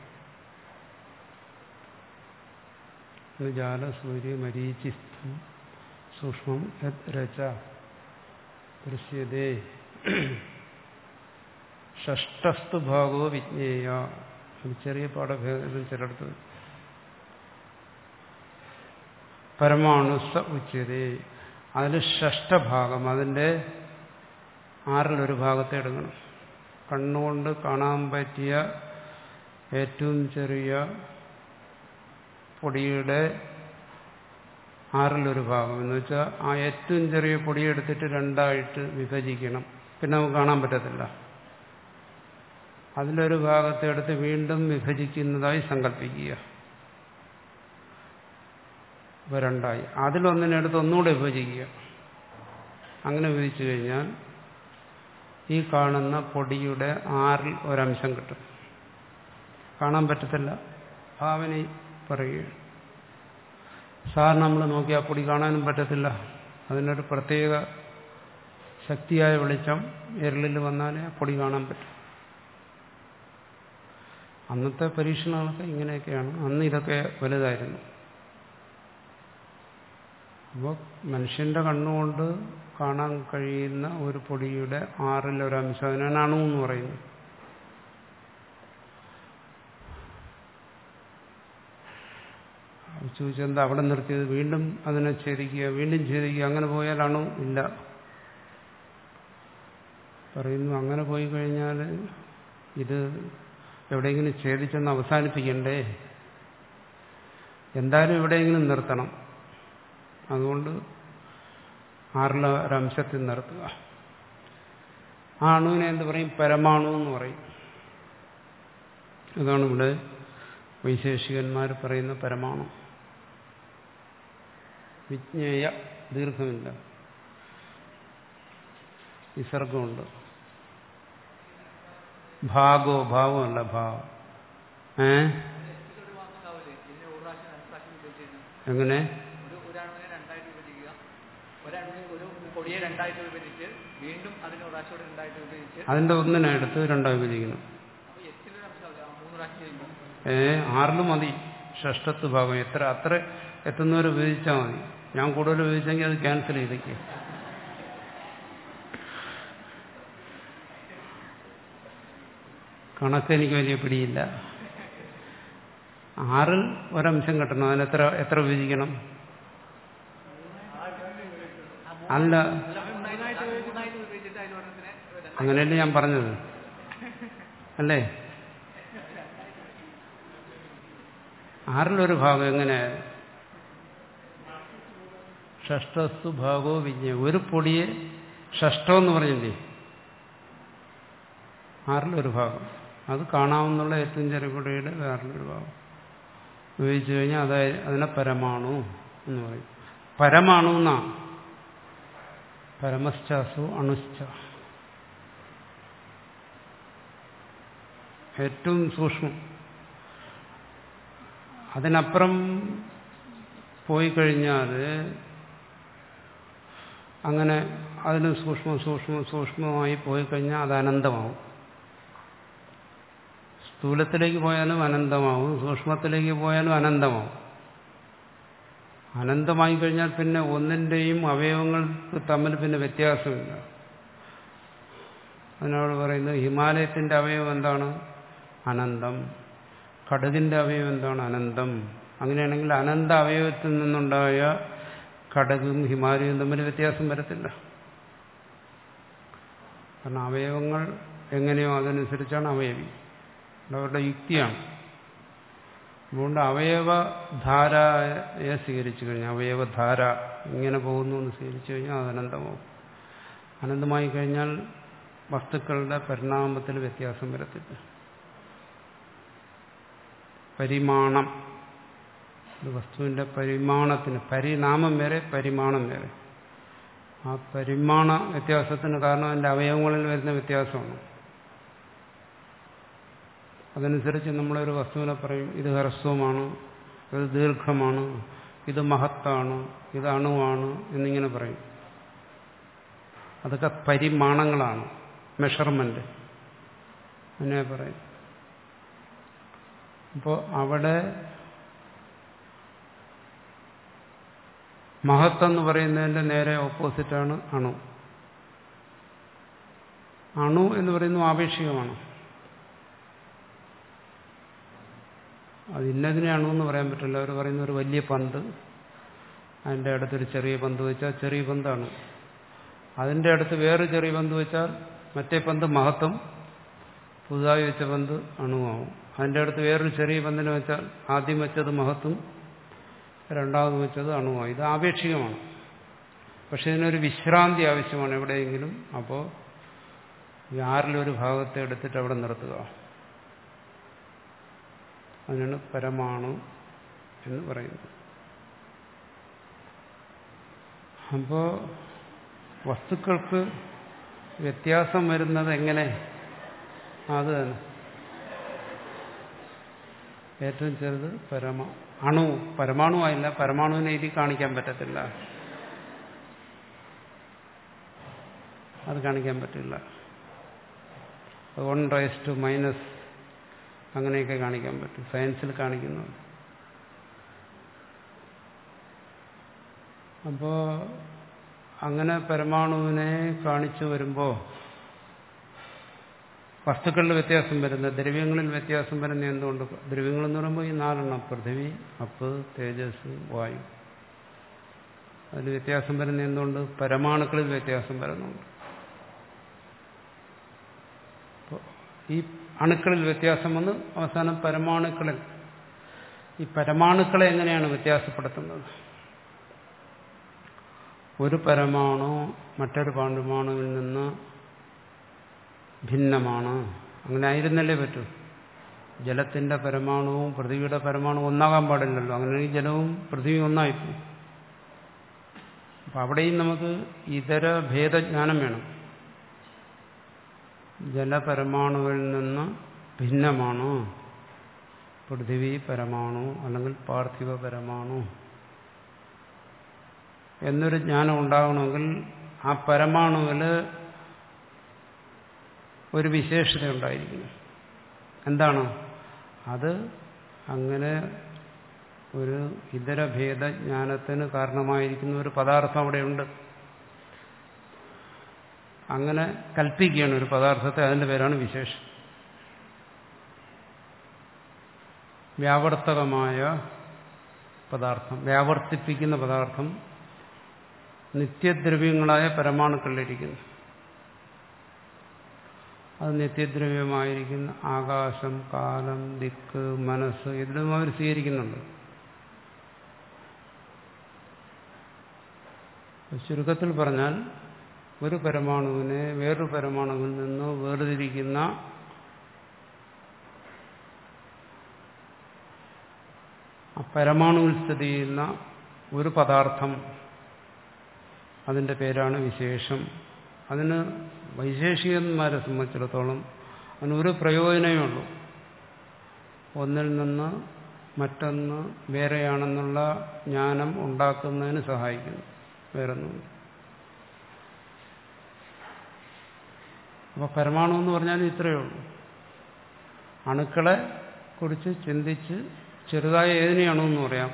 Speaker 1: ജാല സൂര്യ മരീചിസ്ഥം സൂക്ഷ്മം രച ദൃശ്യതേ ഷഷ്ടസ്തു ഭാഗോ വിജ്ഞേയ. ചെറിയ പാഠഭേദം ചിലടത്ത് പരമാണു സ ഉച്യതേ. അതിൽ ഷഷ്ടഭാഗം, അതിൻ്റെ ആറിലൊരു ഭാഗത്തെ എടുക്കണം. കണ്ണുകൊണ്ട് കാണാൻ പറ്റിയ ഏറ്റവും ചെറിയ പൊടിയുടെ ആറിലൊരു ഭാഗം എന്ന് വെച്ചാൽ ആ ഏറ്റവും ചെറിയ പൊടിയെടുത്തിട്ട് രണ്ടായിട്ട് വിഭജിക്കണം. പിന്നെ നമുക്ക് കാണാൻ പറ്റത്തില്ല. അതിലൊരു ഭാഗത്തെ എടുത്ത് വീണ്ടും വിഭജിക്കുന്നതായി സങ്കല്പിക്കുക. ഇപ്പോൾ രണ്ടായി. അതിലൊന്നിനെടുത്ത് ഒന്നുകൂടെ വിഭജിക്കുക. അങ്ങനെ വിഭജിച്ചു കഴിഞ്ഞാൽ ഈ കാണുന്ന പൊടിയുടെ ആറിൽ ഒരംശം കിട്ടും. കാണാൻ പറ്റത്തില്ല, ഭാവന പറയുക. സാറിന് നമ്മൾ നോക്കി ആ പൊടി കാണാനും പറ്റത്തില്ല. അതിനൊരു പ്രത്യേക ശക്തിയായ വെളിച്ചം ഇരുളിൽ വന്നാലേ ആ പൊടി കാണാൻ പറ്റും. അന്നത്തെ പരീക്ഷണങ്ങളൊക്കെ ഇങ്ങനെയൊക്കെയാണ്. അന്ന് ഇതൊക്കെ വലുതായിരുന്നു. അപ്പോൾ മനുഷ്യന്റെ കണ്ണുകൊണ്ട് കാണാൻ കഴിയുന്ന ഒരു പൊടിയുടെ ആറിലൊരംശം, അതിനാണ് അണു എന്ന് പറയുന്നത്. ചോദിച്ചെന്താ അവിടെ നിർത്തിയത്? വീണ്ടും അതിനെ ഛേദിക്കുക, വീണ്ടും ഛേദിക്കുക, അങ്ങനെ പോയാൽ അണു ഇല്ല പറയുന്നു. അങ്ങനെ പോയി കഴിഞ്ഞാൽ ഇത് എവിടെയെങ്കിലും ഛേദിച്ചൊന്ന് അവസാനിപ്പിക്കണ്ടേ? എന്തായാലും എവിടെയെങ്കിലും നിർത്തണം. അതുകൊണ്ട് ആറിലൊരംശത്തിൽ നിർത്തുക. ആ അണുവിനെ എന്ത് പറയും? പരമാണു എന്ന് പറയും. അതാണ് ഇവിടെ വൈശേഷികന്മാർ പറയുന്ന പരമാണു. വിജ്ഞേയ ദീർഘമില്ല, വിസർഗമുണ്ട്. ഭാഗോ ഭാവമല്ല ഭാവം. ഏ എങ്ങനെ? അതിന്റെ ഒന്നിനെ എടുത്ത് രണ്ടായി വിഭജിക്കണം. ഏ ആറിലും മതി. ഷഷ്ടത്ത് ഭാഗം എത്ര അത്ര എത്തുന്നവരെ വിഭജിച്ചാൽ മതി. ഞാൻ കൂടുതൽ വിഭജിച്ചെങ്കിൽ അത് ക്യാൻസൽ ചെയ്തേക്ക്. കണക്ക് എനിക്ക് വലിയ പിടിയില്ല. ആറിൽ ഒരംശം കിട്ടണം. അതിനെത്ര എത്ര വിഭജിക്കണം? അല്ല, അങ്ങനെയല്ലേ ഞാൻ പറഞ്ഞത്, അല്ലേ? ആറിലൊരു ഭാഗം എങ്ങനെ? ഷഷ്ടസ്തു ഭാഗോ വിജ്ഞ. ഒരു പൊടിയെ ഷഷ്ടം എന്ന് പറഞ്ഞില്ലേ? ആറിലൊരു ഭാഗം. അത് കാണാവുന്നുള്ള ഏറ്റവും ചെറിയ പൊടിയുടെ ആറിലൊരു ഭാഗം ഉപയോഗിച്ചു കഴിഞ്ഞാൽ അതായത് അതിനെ പരമാണു എന്ന് പറയും. പരമാണു എന്നാ പരമശ്ചാസു അണുശ്ച. ഏറ്റവും സൂക്ഷ്മം. അതിനപ്പുറം പോയി കഴിഞ്ഞാൽ അങ്ങനെ അതിന് സൂക്ഷ്മം സൂക്ഷ്മം സൂക്ഷ്മമായി പോയി കഴിഞ്ഞാൽ അത് അനന്തമാവും. സ്ഥൂലത്തിലേക്ക് പോയാലും അനന്തമാവും, സൂക്ഷ്മത്തിലേക്ക് പോയാലും അനന്തമാവും. അനന്തമായി കഴിഞ്ഞാൽ പിന്നെ ഒന്നിൻ്റെയും അവയവങ്ങൾക്ക് തമ്മിൽ പിന്നെ വ്യത്യാസമില്ല. അതിനോട് പറയുന്നത് ഹിമാലയത്തിന്റെ അവയവം എന്താണ്? അനന്തം. കടുകിന്റെ അവയവം എന്താണ്? അനന്തം. അങ്ങനെയാണെങ്കിൽ അനന്ത അവയവത്തിൽ നിന്നുണ്ടായ കടകും ഹിമാലയവും തമ്മിൽ വ്യത്യാസം വരത്തില്ല. കാരണം അവയവങ്ങൾ എങ്ങനെയോ അതനുസരിച്ചാണ് അവയവി. അവരുടെ യുക്തിയാണ്. അതുകൊണ്ട് അവയവധാരയെ സ്വീകരിച്ചു കഴിഞ്ഞാൽ, അവയവധാര ഇങ്ങനെ പോകുന്നു എന്ന് സ്വീകരിച്ചു കഴിഞ്ഞാൽ അത് അനന്തമാവും. അനന്തമായി കഴിഞ്ഞാൽ വസ്തുക്കളുടെ പരിണാമത്തിൽ വ്യത്യാസം വരത്തില്ല. പരിമാണം, ഒരു വസ്തുവിന്റെ പരിമാണത്തിന് പരിണാമം വരെ പരിമാണം വരെ. ആ പരിമാണ വ്യത്യാസത്തിന് കാരണം അതിൻ്റെ അവയവങ്ങളിൽ വരുന്ന വ്യത്യാസമാണ്. അതനുസരിച്ച് നമ്മളൊരു വസ്തുവിനെ പറയും, ഇത് ഹ്രസ്വമാണ്, ഇത് ദീർഘമാണ്, ഇത് മഹത്താണ്, ഇത് അണുവാണ് എന്നിങ്ങനെ പറയും. അതൊക്കെ പരിമാണങ്ങളാണ്, മെഷർമെന്റ് അങ്ങനെ പറയും. അപ്പോൾ അവിടെ മഹത്തെന്ന് പറയുന്നതിൻ്റെ നേരെ ഓപ്പോസിറ്റാണ് അണു. അണു എന്ന് പറയുന്നത് ആപേക്ഷികമാണ്. അത് ഇന്നതിനെ അണു എന്ന് പറയാൻ പറ്റില്ല. അവർ പറയുന്ന ഒരു വലിയ പന്ത്, അതിൻ്റെ അടുത്തൊരു ചെറിയ പന്ത് വെച്ചാൽ ചെറിയ പന്താണ്. അതിൻ്റെ അടുത്ത് വേറെ ചെറിയ പന്ത് വെച്ചാൽ മറ്റേ പന്ത് മഹത്വം, പുതുതായി വെച്ച പന്ത് അണുവാകും. അതിൻ്റെ അടുത്ത് വേറൊരു ചെറിയ പന്തിനെ വെച്ചാൽ ആദ്യം വെച്ചത് മഹത്വം, രണ്ടാമത് വെച്ചത് അണുവാകും. ഇത് ആപേക്ഷികമാണ്. പക്ഷെ ഇതിനൊരു വിശ്രാന്തി ആവശ്യമാണ് എവിടെയെങ്കിലും. അപ്പോൾ ഈ ആറിലൊരു ഭാഗത്തെ എടുത്തിട്ട് അവിടെ നിർത്തുക. അതിനാണ് പരമാണു എന്ന് പറയുന്നത്. അപ്പോൾ വസ്തുക്കൾക്ക് വ്യത്യാസം വരുന്നത് എങ്ങനെ? അത് തന്നെ ഏറ്റവും ചെറുത് പരമ അണു. പരമാണുവായില്ല, പരമാണുവിനെ ഇതിൽ കാണിക്കാൻ പറ്റത്തില്ല, അത് കാണിക്കാൻ പറ്റില്ല. വൺ റൈസ് ടു മൈനസ് അങ്ങനെയൊക്കെ കാണിക്കാൻ പറ്റും, സയൻസിൽ കാണിക്കുന്നുണ്ട്. അപ്പോൾ അങ്ങനെ പരമാണുവിനെ കാണിച്ചു വരുമ്പോൾ വസ്തുക്കളിൽ വ്യത്യാസം വരുന്നത്, ദ്രവ്യങ്ങളിൽ വ്യത്യാസം വരുന്നത് എന്തുകൊണ്ട്? ദ്രവ്യങ്ങളെന്ന് പറയുമ്പോൾ ഈ നാലെണ്ണം, പൃഥ്വി, അപ്പ്, തേജസ്, വായു. അതിൽ വ്യത്യാസം വരുന്നത് എന്തുകൊണ്ട്? പരമാണുക്കളിൽ വ്യത്യാസം വരുന്നുണ്ട്. ഈ അണുക്കളിൽ വ്യത്യാസം വന്ന് അവസാനം പരമാണുക്കളിൽ. ഈ പരമാണുക്കളെ എങ്ങനെയാണ് വ്യത്യാസപ്പെടുത്തുന്നത്? ഒരു പരമാണു മറ്റൊരു പരമാണുവിൽ നിന്ന് ഭിന്നമാണ്. അങ്ങനെ ആയിരുന്നല്ലേ പറ്റൂ. ജലത്തിന്റെ പരമാണുവും പൃഥ്വിയുടെ പരമാണുവും ഒന്നാകാൻ പാടില്ലല്ലോ. അങ്ങനെയാണെങ്കിൽ ജലവും പൃഥ്വിയും ഒന്നായിപ്പോ. അപ്പം അവിടെയും നമുക്ക് ഇതര ഭേദജ്ഞാനം വേണം. ജലപരമാണുവിൽ നിന്ന് ഭിന്നമാണ് പൃഥ്വി പരമാണു അല്ലെങ്കിൽ പാർത്ഥിവ പരമാണു എന്നൊരു ജ്ഞാനം ഉണ്ടാകണമെങ്കിൽ ആ പരമാണുവിൽ ഒരു വിശേഷത ഉണ്ടായിരിക്കണം. എന്താണ് അത്? അങ്ങനെ ഒരു ഇതര ഭേദജ്ഞാനത്തിന് കാരണമായിരിക്കുന്ന ഒരു പദാർത്ഥം അവിടെയുണ്ട്. അങ്ങനെ കൽപ്പിക്കുകയാണ് ഒരു പദാർത്ഥത്തെ, അതിൻ്റെ പേരാണ് വിശേഷം. വ്യാവർത്തകമായ പദാർത്ഥം, വ്യാവർത്തിപ്പിക്കുന്ന പദാർത്ഥം നിത്യദ്രവ്യങ്ങളായ പരമാണുക്കളിലിരിക്കുന്നു. അത് നിത്യദ്രവ്യമായിരിക്കുന്ന ആകാശം, കാലം, ദിക്ക്, മനസ്സ് ഇതിലും അവർ സ്വീകരിക്കുന്നുണ്ട്. ചുരുക്കത്തിൽ പറഞ്ഞാൽ ഒരു പരമാണുവിനെ വേറൊരു പരമാണുവിൽ നിന്ന് വേർതിരിക്കുന്ന ആ പരമാണുവിൽ സ്ഥിതി ചെയ്യുന്ന ഒരു പദാർത്ഥം, അതിൻ്റെ പേരാണ് വിശേഷം. അതിന് വൈശേഷികന്മാരെ സംബന്ധിച്ചിടത്തോളം അതിനൊരു പ്രയോജനമേ ഉള്ളൂ. ഒന്നിൽ നിന്ന് മറ്റൊന്ന് വേറെയാണെന്നുള്ള ജ്ഞാനം ഉണ്ടാക്കുന്നതിന് സഹായിക്കുന്നു, വേറൊന്നുമില്ല. അപ്പോൾ പരമാണു എന്ന് പറഞ്ഞാൽ ഇത്രയേ ഉള്ളൂ. അണുക്കളെ കുറിച്ച് ചിന്തിച്ച് ചെറുതായ ഏതിനെയാണോ എന്ന് പറയാം.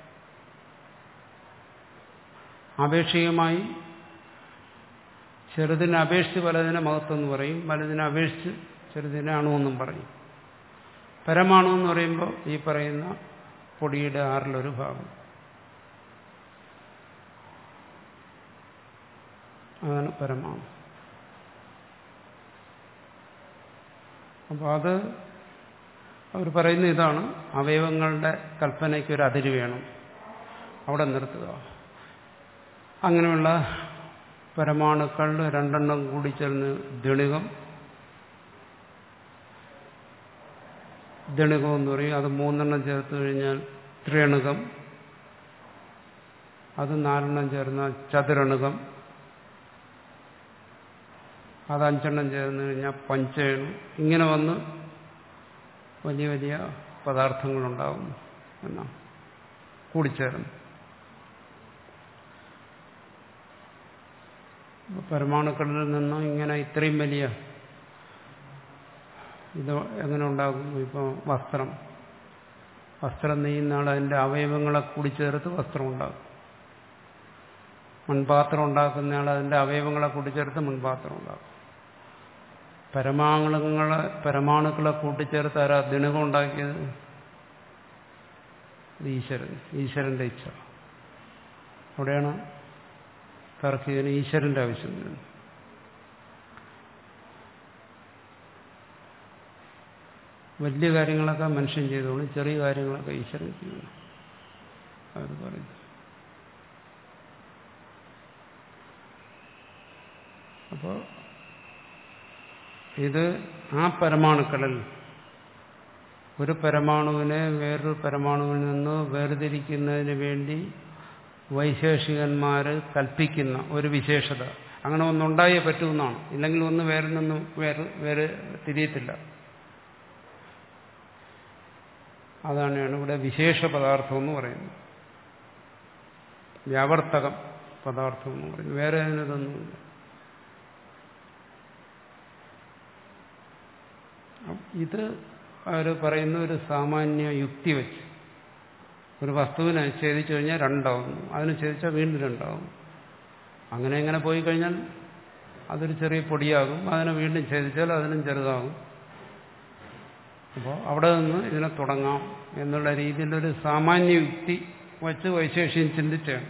Speaker 1: ആപേക്ഷികമായി ചെറുതിനെ അപേക്ഷിച്ച് പലതിനെ മഹത്വം എന്ന് പറയും, പലതിനെ അപേക്ഷിച്ച് ചെറുതിനെ അണുവെന്നും പറയും. പരമാണു എന്ന് പറയുമ്പോൾ ഈ പറയുന്ന പൊടിയുടെ ആറിലൊരു ഭാഗം, അതാണ് പരമാണു. അപ്പോൾ അത് അവർ പറയുന്ന ഇതാണ്, അവയവങ്ങളുടെ കൽപ്പനയ്ക്ക് ഒരു അതിര് വേണം, അവിടെ നിർത്തുക. അങ്ങനെയുള്ള പരമാണുക്കൾ രണ്ടെണ്ണം കൂടി ചേർന്ന് ദണികം, ദണികം എന്ന് പറയും. അത് മൂന്നെണ്ണം ചേർത്ത് കഴിഞ്ഞാൽ ത്രിയണുകം, അത് നാലെണ്ണം ചേർന്നാൽ ചതുരണുകം, അത് അഞ്ചെണ്ണം ചേർന്ന് കഴിഞ്ഞാൽ പഞ്ചേണു. ഇങ്ങനെ വന്ന് വലിയ വലിയ പദാർത്ഥങ്ങളുണ്ടാകുന്നു എന്നാണ് കൂടിച്ചേർന്ന്. പരമാണുക്കളിൽ നിന്നും ഇങ്ങനെ ഇത്രയും വലിയ ഇത് എങ്ങനെ ഉണ്ടാകും? ഇപ്പോൾ വസ്ത്രം വസ്ത്രം നെയ്യുന്ന ആൾ അതിൻ്റെ അവയവങ്ങളെ കൂടിച്ചേർത്ത് വസ്ത്രം ഉണ്ടാകും. മൺപാത്രം ഉണ്ടാക്കുന്ന ആൾ അതിൻ്റെ അവയവങ്ങളെ കൂട്ടിച്ചേർത്ത് മൺപാത്രം ഉണ്ടാകും. പരമാണുങ്ങളെ പരമാണുക്കളെ കൂട്ടിച്ചേർത്ത് ആരാ ദിണകം ഉണ്ടാക്കിയത്? ഈശ്വരൻ, ഈശ്വരന്റെ ഇച്ഛ. അവിടെയാണ് താർക്കികന് ഈശ്വരന്റെ ആവശ്യം വരുന്നു. വലിയ കാര്യങ്ങളൊക്കെ മനുഷ്യൻ ചെയ്തോളും, ചെറിയ കാര്യങ്ങളൊക്കെ ഈശ്വരൻ ചെയ്യണം അവർ പറയുന്നു. അപ്പോൾ ഇത് ആ പരമാണുക്കളിൽ ഒരു പരമാണുവിനെ വേറൊരു പരമാണുവിൽ നിന്ന് വേർതിരിക്കുന്നതിന് വേണ്ടി വൈശേഷികന്മാർ കൽപ്പിക്കുന്ന ഒരു വിശേഷത, അങ്ങനെ ഒന്നുണ്ടായേ പറ്റുമെന്നാണ്. ഇല്ലെങ്കിൽ ഒന്ന് വേറെ നിന്നും വേറെ വേറെ തിരിയത്തില്ല. അതാണ് ഇവിടെ വിശേഷ പദാർത്ഥം എന്ന് പറയുന്നത്, വ്യാവർത്തകം പദാർത്ഥം എന്ന് പറയുന്നത്. വേറെ അതിനതൊന്നുമില്ല. ഇത് അവർ പറയുന്ന ഒരു സാമാന്യ യുക്തി വെച്ച് ഒരു വസ്തുവിനെ ഛേദിച്ചു കഴിഞ്ഞാൽ രണ്ടാവുന്നു, അതിന് ഛേദിച്ചാൽ വീണ്ടും രണ്ടാവും. അങ്ങനെ എങ്ങനെ പോയി കഴിഞ്ഞാൽ അതൊരു ചെറിയ പൊടിയാകും, അതിനെ വീണ്ടും ഛേദിച്ചാൽ അതിനും ചെറുതാകും. അപ്പോൾ അവിടെ നിന്ന് ഇതിനെ തുടങ്ങാം എന്നുള്ള രീതിയിലൊരു സാമാന്യ യുക്തി വച്ച് വൈശേഷ്യം ചിന്തിച്ചാണ്.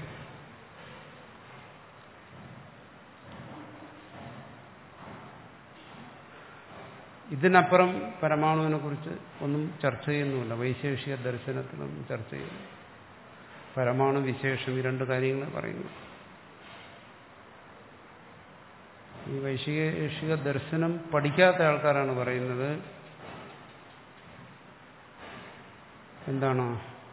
Speaker 1: ഇതിനപ്പുറം പരമാണുവിനെ കുറിച്ച് ഒന്നും ചർച്ച ചെയ്യുന്നുമില്ല, വൈശേഷിക ദർശനത്തിലൊന്നും ചർച്ച ചെയ്യുന്നു. പരമാണു വിശേഷം ഈ രണ്ട് കാര്യങ്ങൾ പറയുന്നു. ഈ വൈശേഷിക ദർശനം പഠിക്കാത്ത ആൾക്കാരാണ് പറയുന്നത് എന്താണ്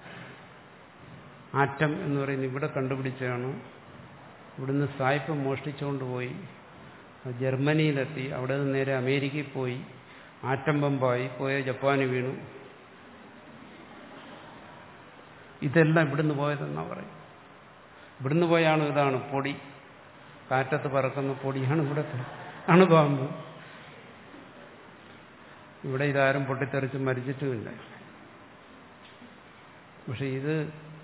Speaker 1: ആറ്റം എന്ന് പറയുന്നത് ഇവിടെ കണ്ടുപിടിച്ചതാണ്, ഇവിടുന്ന് സായിപ്പ് മോഷ്ടിച്ചുകൊണ്ട് പോയി ജർമ്മനിയിലെത്തി, അവിടെ നിന്ന് നേരെ അമേരിക്കയിൽ പോയി, ആറ്റം ബമ്പായി പോയ ജപ്പാന് വീണു, ഇതെല്ലാം ഇവിടുന്ന് പോയതെന്നാ പറയും. ഇവിടുന്ന് പോയാണ് ഇതാണ് പൊടി, കാറ്റത്ത് പറക്കുന്ന പൊടിയാണ് ഇവിടുത്തെ അണുബാമ്പ്. ഇവിടെ ഇതാരും പൊട്ടിത്തെറിച്ച് മരിച്ചിട്ടുമില്ല. പക്ഷെ ഇത്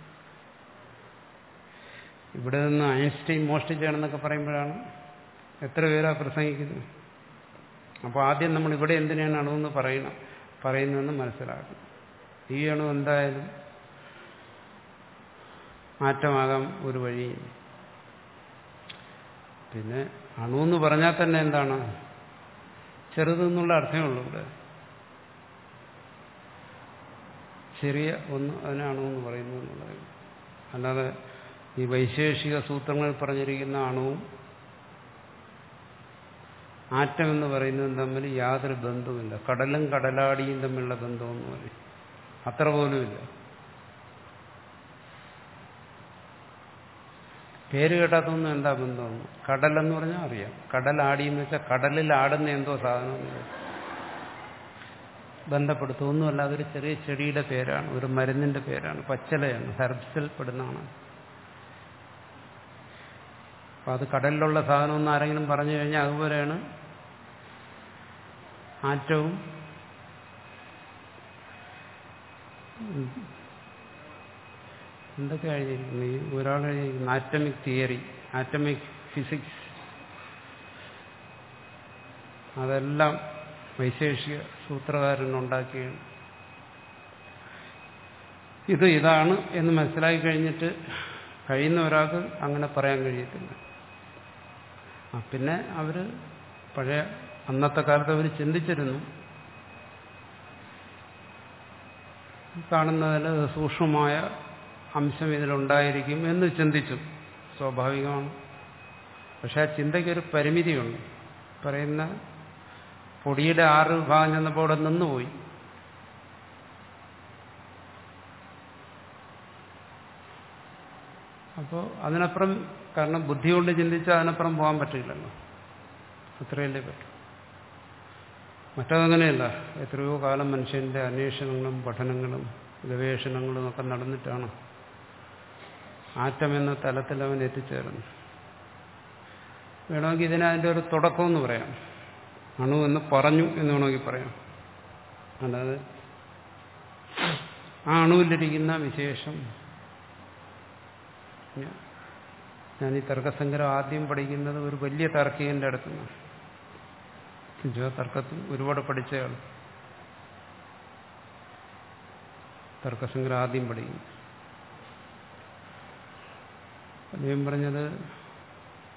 Speaker 1: ഇവിടെ നിന്ന് ഐൻസ്റ്റൈൻ മോഷ്ടിച്ചാണെന്നൊക്കെ പറയുമ്പോഴാണ് എത്ര പേരാ പ്രസംഗിക്കുന്നത്. അപ്പോൾ ആദ്യം നമ്മൾ ഇവിടെ എന്തിനാണ് അണുവെന്ന് പറയണം പറയുന്നതെന്ന് മനസ്സിലാക്കണം. ഈ അണു എന്തായാലും മാറ്റമാകാം ഒരു വഴി. പിന്നെ അണുവെന്ന് പറഞ്ഞാൽ തന്നെ എന്താണ് ചെറുതെന്നുള്ള അർത്ഥമേ ഉള്ളൂ. ഇവിടെ ചെറിയ ഒന്ന് അതിനെ അണുവെന്ന് പറയുന്നു എന്നുള്ളത്. അല്ലാതെ ഈ വൈശേഷിക സൂത്രങ്ങൾ പറഞ്ഞിരിക്കുന്ന അണുവും ആറ്റം എന്ന് പറയുന്നതും തമ്മിൽ യാതൊരു ബന്ധവുമില്ല. കടലും കടലാടിയും തമ്മിലുള്ള ബന്ധമെന്ന് പറയും, അത്ര പോലുമില്ല. പേര് കേട്ടാത്തൊന്നും എന്താ ബന്ധമെന്ന്. കടലെന്ന് പറഞ്ഞാൽ അറിയാം, കടലാടിയെന്ന് വെച്ചാൽ കടലിൽ ആടുന്ന എന്തോ സാധനം ബന്ധപ്പെടുത്തുമൊന്നുമല്ല. അതൊരു ചെറിയ ചെടിയുടെ പേരാണ്, ഒരു മരുന്നിന്റെ പേരാണ്, പച്ചിലയാണ്, ഹെർബ്സിൽ പെടുന്നതാണ്. അപ്പം അത് കടലിലുള്ള സാധനമെന്ന് ആരെങ്കിലും പറഞ്ഞു കഴിഞ്ഞാൽ അതുപോലെയാണ് ആറ്റവും എന്തൊക്കെ എഴുതിയിരിക്കുന്നു. ഈ ഒരാൾ എഴുതിയിരിക്കുന്നു ആറ്റമിക് തിയറി, ആറ്റമിക് ഫിസിക്സ്, അതെല്ലാം വൈശേഷിക സൂത്രകാരനുണ്ടാക്കിയാണ്. ഇത് ഇതാണ് എന്ന് മനസ്സിലാക്കി കഴിഞ്ഞിട്ട് കഴിയുന്ന ഒരാൾക്ക് അങ്ങനെ പറയാൻ കഴിയത്തില്ല. ആ പിന്നെ അവർ പഴയ അന്നത്തെ കാലത്ത് അവർ ചിന്തിച്ചിരുന്നു, കാണുന്നതിൽ സൂക്ഷ്മമായ അംശം ഇതിലുണ്ടായിരിക്കും എന്ന് ചിന്തിച്ചു, സ്വാഭാവികമാണ്. പക്ഷെ ആ ചിന്തയ്ക്കൊരു പരിമിതിയുണ്ട്. പറയുന്ന പൊടിയുടെ ആറ് ഭാഗം ചെന്നപ്പോൾ അവിടെ നിന്നുപോയി. അപ്പോൾ അതിനപ്പുറം, കാരണം ബുദ്ധി കൊണ്ട് ചിന്തിച്ചാൽ അതിനപ്പുറം പോകാൻ പറ്റില്ലല്ലോ, അത്രയല്ലേ പറ്റും. മറ്റതങ്ങനെയല്ല, എത്രയോ കാലം മനുഷ്യന്റെ അന്വേഷണങ്ങളും പഠനങ്ങളും ഗവേഷണങ്ങളും ഒക്കെ നടന്നിട്ടാണ് ആറ്റം എന്ന തലത്തിൽ അവൻ എത്തിച്ചേർന്നു. വേണമെങ്കിൽ ഇതിനെ അതിൻ്റെ ഒരു തുടക്കമെന്ന് പറയാം, അണു എന്ന് പറഞ്ഞു എന്ന് വേണമെങ്കിൽ പറയാം. അല്ലാതെ ആ അണുവിലിരിക്കുന്ന വിശേഷം, ഞാൻ ഈ തർക്കസംഗ്രഹം ആദ്യം പഠിക്കുന്നത് ഒരു വലിയ താർക്കികന്റെ അടുത്തുനിന്ന്. തർക്കത്തിൽ ഒരുപാട് പഠിച്ചയാൾ തർക്കസംഗ്രഹം ആദ്യം പഠിക്കും. അദ്ദേഹം പറഞ്ഞത്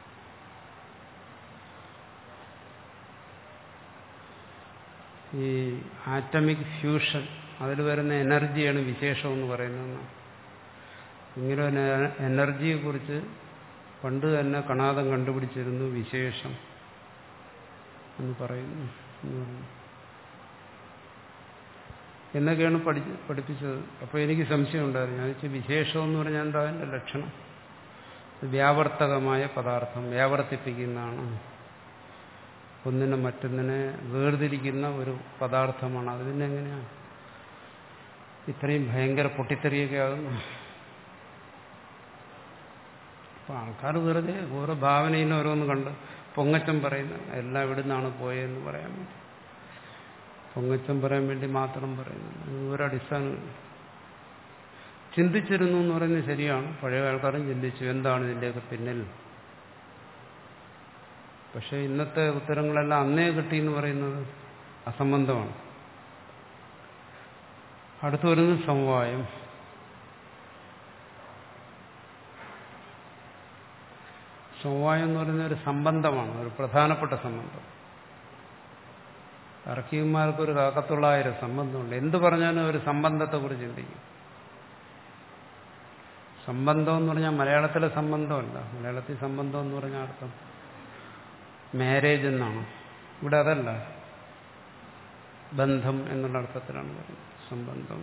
Speaker 1: ഈ ആറ്റമിക് ഫ്യൂഷൻ അതിൽ വരുന്ന എനർജിയാണ് വിശേഷം എന്ന് പറയുന്നത്. ഇങ്ങനെ ഒരു എനർജിയെക്കുറിച്ച് പണ്ട് തന്നെ കണാദം കണ്ടുപിടിച്ചിരുന്നു വിശേഷം എന്ന് പറയുന്നു എന്നൊക്കെയാണ് പഠി പഠിപ്പിച്ചത്. അപ്പോൾ എനിക്ക് സംശയം ഉണ്ടായിരുന്നു. ഞാൻ വെച്ചാൽ വിശേഷം എന്ന് പറഞ്ഞാൽ എന്താ അതിൻ്റെ ലക്ഷണം? വ്യാവർത്തകമായ പദാർത്ഥം, വ്യാവർത്തിപ്പിക്കുന്നതാണ്, ഒന്നിനെ മറ്റൊന്നിനെ വേർതിരിക്കുന്ന ഒരു പദാർത്ഥമാണ്. അത് പിന്നെ എങ്ങനെയാണ് ഇത്രയും ഭയങ്കര പൊട്ടിത്തെറിയൊക്കെ ആകുന്നു? അപ്പോൾ ആൾക്കാർ വെറുതെ ഓരോ ഭാവനയിൽ ഓരോന്ന് കണ്ട് പൊങ്ങച്ചം പറയുന്നത് എല്ലാം ഇവിടുന്നാണ് പോയതെന്ന് പറയാൻ വേണ്ടി, പൊങ്ങച്ചം പറയാൻ വേണ്ടി മാത്രം പറയുന്നത് ഒരടിസ്ഥാനമില്ല. ചിന്തിച്ചിരുന്നു എന്ന് പറയുന്നത് ശരിയാണ്. പഴയ ആൾക്കാരും ചിന്തിച്ചു എന്താണ് ഇതിൻ്റെയൊക്കെ പിന്നിൽ. പക്ഷെ ഇന്നത്തെ ഉത്തരങ്ങളെല്ലാം അന്നേ കിട്ടിയെന്ന് പറയുന്നത് അസംബന്ധമാണ്. അടുത്തു വരുന്നത് സമവായം. സമവായം എന്ന് പറയുന്ന ഒരു സംബന്ധമാണ്, ഒരു പ്രധാനപ്പെട്ട സംബന്ധം. തർക്കികന്മാർക്കൊരു കാക്കത്തൊള്ളായിരം സംബന്ധമുണ്ട്. എന്ത് പറഞ്ഞാലും ഒരു സംബന്ധത്തെക്കുറിച്ച് ചിന്തിക്കും. സംബന്ധം എന്ന് പറഞ്ഞാൽ മലയാളത്തിലെ സംബന്ധമല്ല. മലയാളത്തിൽ സംബന്ധം എന്ന് പറഞ്ഞാൽ അർത്ഥം മാരേജ് എന്നാണ്. ഇവിടെ അതല്ല, ബന്ധം എന്നുള്ള അർത്ഥത്തിലാണ് പറയുന്നത് സംബന്ധം.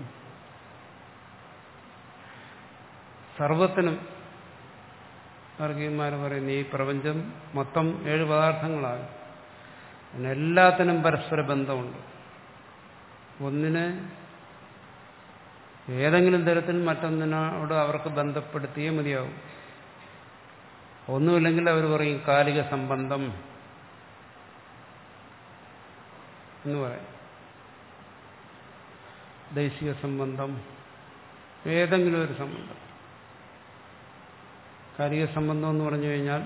Speaker 1: സർവത്തിനും തർക്കികന്മാർ പറയുന്നത് ഈ പ്രപഞ്ചം മൊത്തം ഏഴ് പദാർത്ഥങ്ങളാണ്. എല്ലാത്തിനും പരസ്പര ബന്ധമുണ്ട്. ഒന്നിനെ ഏതെങ്കിലും തരത്തിൽ മറ്റൊന്നിനോട് അവർക്ക് ബന്ധപ്പെടുത്തിയേ മതിയാവും. ഒന്നുമില്ലെങ്കിൽ അവർ പറയും കാലിക സംബന്ധം എന്ന് പറയും, ദേശിക സംബന്ധം, ഏതെങ്കിലും ഒരു സംബന്ധം. കാലിക സംബന്ധം എന്ന് പറഞ്ഞു കഴിഞ്ഞാൽ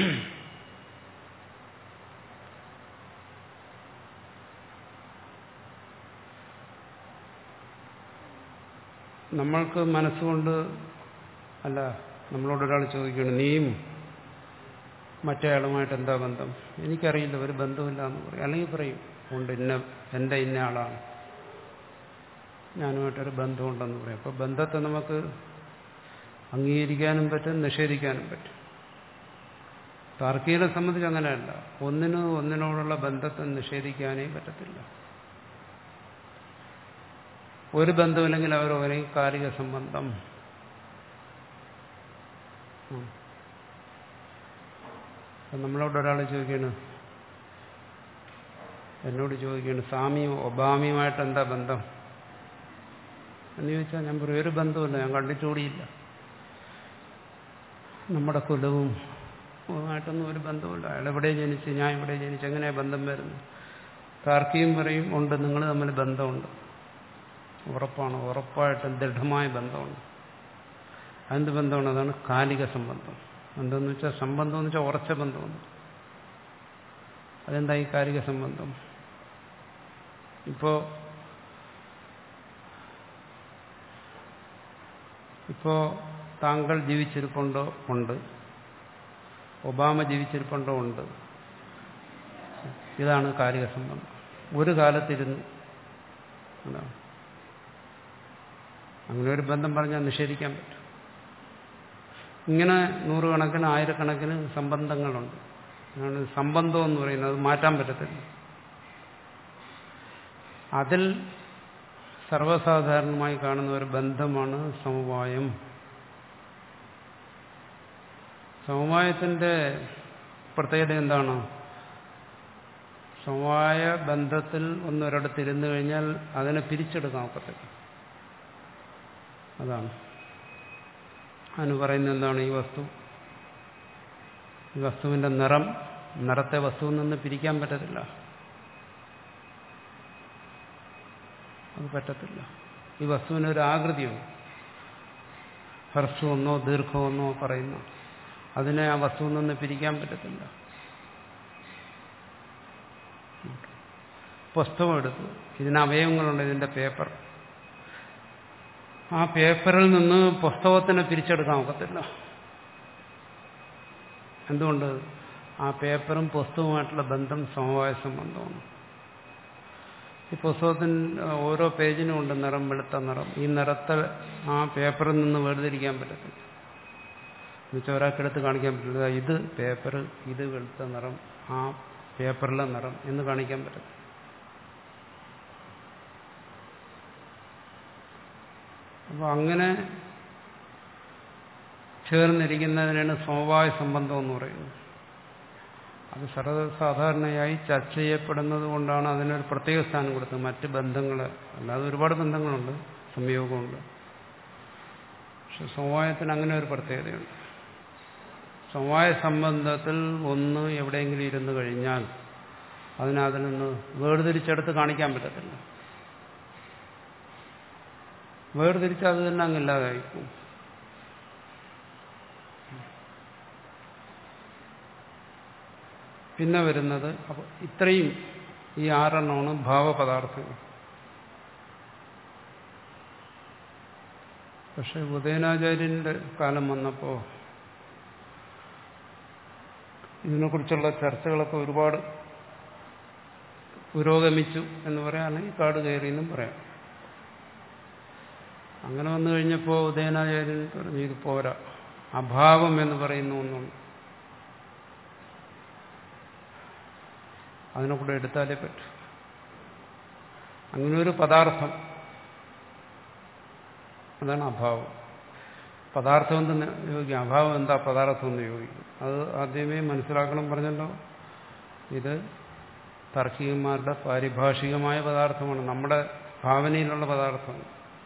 Speaker 1: നമ്മൾക്ക് മനസ്സുകൊണ്ട് അല്ല, നമ്മളോടൊരാൾ ചോദിക്കുകയാണ് നീയും മറ്റേയാളുമായിട്ട് എന്താ ബന്ധം? എനിക്കറിയില്ല, ഒരു ബന്ധമില്ല എന്ന് പറയും. അല്ലെങ്കിൽ പറയും ഉണ്ട്, ഇന്ന എൻ്റെ ഇന്ന ആളാണ്, ഞാനുമായിട്ടൊരു ബന്ധമുണ്ടെന്ന് പറയും. അപ്പോൾ ബന്ധത്തെ നമുക്ക് അംഗീകരിക്കാനും പറ്റും, നിഷേധിക്കാനും പറ്റും. താർക്കികനെ സംബന്ധിച്ച് അങ്ങനെയല്ല. ഒന്നിന് ഒന്നിനോടുള്ള ബന്ധത്തെ നിഷേധിക്കാനേ പറ്റത്തില്ല. ഒരു ബന്ധമില്ലെങ്കിൽ അവർ പറയും കാലിക സംബന്ധം. നമ്മളോട് ഒരാൾ ചോദിക്കുകയാണ്, എന്നോട് ചോദിക്കുകയാണ് സ്വാമിയും ഒബാമിയുമായിട്ട് എന്താ ബന്ധം എന്ന് ചോദിച്ചാൽ ഞാൻ പറയും ഒരു ബന്ധമില്ല, ഞാൻ കണ്ടിട്ടുകൂടിയില്ല. നമ്മുടെ കുലവും ആയിട്ടൊന്നും ഒരു ബന്ധമില്ല. അയാൾ എവിടെ ജനിച്ച്, ഞാൻ ഇവിടെ ജനിച്ച്, എങ്ങനെയാ ബന്ധം വരുന്നത്? താർക്കികം പറയും ഉണ്ട്, നിങ്ങൾ തമ്മിൽ ബന്ധമുണ്ട്, ഉറപ്പാണ്, ഉറപ്പായിട്ടും ദൃഢമായ ബന്ധമുണ്ട്. അതെന്ത് ബന്ധമാണ്? അതാണ് കാലിക സംബന്ധം. എന്തെന്ന് വെച്ചാൽ സംബന്ധം എന്ന് വെച്ചാൽ ഉറച്ച ബന്ധമുണ്ട്. അതെന്താ ഈ കാലിക സംബന്ധം? ഇപ്പോ ഇപ്പോ താങ്കൾ ജീവിച്ചിരിപ്പുണ്ടോ? ഉണ്ട്. ഒബാമ ജീവിച്ചിരിപ്പുണ്ടോ? ഉണ്ട്. ഇതാണ് കാലിക സംബന്ധം. ഒരു കാലത്തിരുന്നു. അങ്ങനെ ഒരു ബന്ധം പറഞ്ഞാൽ നിഷേധിക്കാൻ പറ്റും. ഇങ്ങനെ നൂറുകണക്കിന് ആയിരക്കണക്കിന് സംബന്ധങ്ങളുണ്ട്. അതാണ് സംബന്ധം എന്ന് പറയുന്നത്. അത് മാറ്റാൻ പറ്റത്തില്ല. അതിൽ സർവ്വസാധാരണമായി കാണുന്ന ഒരു ബന്ധമാണ് സമവായം. സമവായത്തിന്റെ പ്രത്യേകത എന്താണ്? സമവായ ബന്ധത്തിൽ ഒന്നൊരിടത്തിരുന്നു കഴിഞ്ഞാൽ അതിനെ പിരിച്ചെടുക്കാൻ ഒക്കത്തില്ല. അതാണ് അതിന് പറയുന്നത്. എന്താണ് ഈ വസ്തു? ഈ വസ്തുവിന്റെ നിറം, നിറത്തെ വസ്തുവിൽ നിന്ന് പിരിക്കാൻ പറ്റത്തില്ല. അത് പറ്റത്തില്ല. ഈ വസ്തുവിനൊരു ആകൃതിയുണ്ട്. ഹ്രസ്വമെന്നോ ദീർഘമെന്നോ പറയുന്ന അതിനെ ആ വസ്തുവിൽ നിന്ന് പിരിക്കാൻ പറ്റത്തില്ല. പുസ്തകം എടുത്തു, ഇതിന് അവയവങ്ങളുണ്ട്, ഇതിന്റെ പേപ്പർ. ആ പേപ്പറിൽ നിന്ന് പുസ്തകത്തിനെ പിരിച്ചെടുക്കാൻ ഒക്കത്തില്ല. എന്തുകൊണ്ട്? ആ പേപ്പറും പുസ്തകവുമായിട്ടുള്ള ബന്ധം സമവായ സംബന്ധമാണ്. ഈ പുസ്തകത്തിന് ഓരോ പേജിനും ഉണ്ട് നിറം, വെളുത്ത നിറം. ഈ നിറത്തെ ആ പേപ്പറിൽ നിന്ന് വേർതിരിക്കാൻ പറ്റത്തില്ല. എന്നുവെച്ചാൽ ഒരാൾക്കെടുത്ത് കാണിക്കാൻ പറ്റില്ല ഇത് പേപ്പർ, ഇത് വെളുത്ത നിറം, ആ പേപ്പറിലെ നിറം എന്ന് കാണിക്കാൻ പറ്റത്തില്ല. അപ്പോൾ അങ്ങനെ ചേർന്നിരിക്കുന്നതിനാണ് സമവായ സംബന്ധം എന്ന് പറയുന്നത്. അത് സർവ്വസാധാരണയായി ചർച്ച ചെയ്യപ്പെടുന്നത് കൊണ്ടാണ് അതിനൊരു പ്രത്യേക സ്ഥാനം കൊടുത്തത്. മറ്റ് ബന്ധങ്ങൾ അല്ലാതെ ഒരുപാട് ബന്ധങ്ങളുണ്ട്, സംയോഗമുണ്ട്. പക്ഷെ സമവായത്തിന് അങ്ങനെ ഒരു പ്രത്യേകതയുണ്ട്. സമവായ സംബന്ധത്തിൽ ഒന്ന് എവിടെയെങ്കിലും ഇരുന്ന് കഴിഞ്ഞാൽ അതിനെ അതിൽ നിന്ന് വേർതിരിച്ചെടുത്ത് കാണിക്കാൻ പറ്റത്തില്ല. വേർതിരിച്ച് അത് തന്നെ അങ്ങില്ലാതായിരിക്കും. പിന്നെ വരുന്നത് അപ്പോൾ ഇത്രയും ഈ ആറെണ്ണമാണ് ഭാവപദാർത്ഥങ്ങൾ. പക്ഷെ ഉദയനാചാര്യന്റെ കാലം വന്നപ്പോൾ ഇതിനെക്കുറിച്ചുള്ള ചർച്ചകളൊക്കെ ഒരുപാട് പുരോഗമിച്ചു എന്ന് പറയാണെങ്കിൽ കാട് കയറിയെന്നും പറയാം. അങ്ങനെ വന്നു കഴിഞ്ഞപ്പോൾ ഉദയനാചാര്യൻ പറഞ്ഞു ഇത് പോരാ, അഭാവം എന്ന് പറയുന്ന ഒന്നുണ്ട്, അതിനെ കൂടെ എടുത്താലേ പറ്റൂ. അങ്ങനെ ഒരു പദാർത്ഥം, അതാണ് അഭാവം. പദാർത്ഥം എന്തെന്ന് യോഗിക്കും, അഭാവം എന്താ പദാർത്ഥം എന്ന് യോഗിക്കും. അത് ആദ്യമേ മനസ്സിലാക്കണം പറഞ്ഞല്ലോ. ഇത് താർക്കികന്മാരുടെ പാരിഭാഷികമായ പദാർത്ഥമാണ്, നമ്മുടെ ഭാവനയിലുള്ള പദാർത്ഥമാണ്.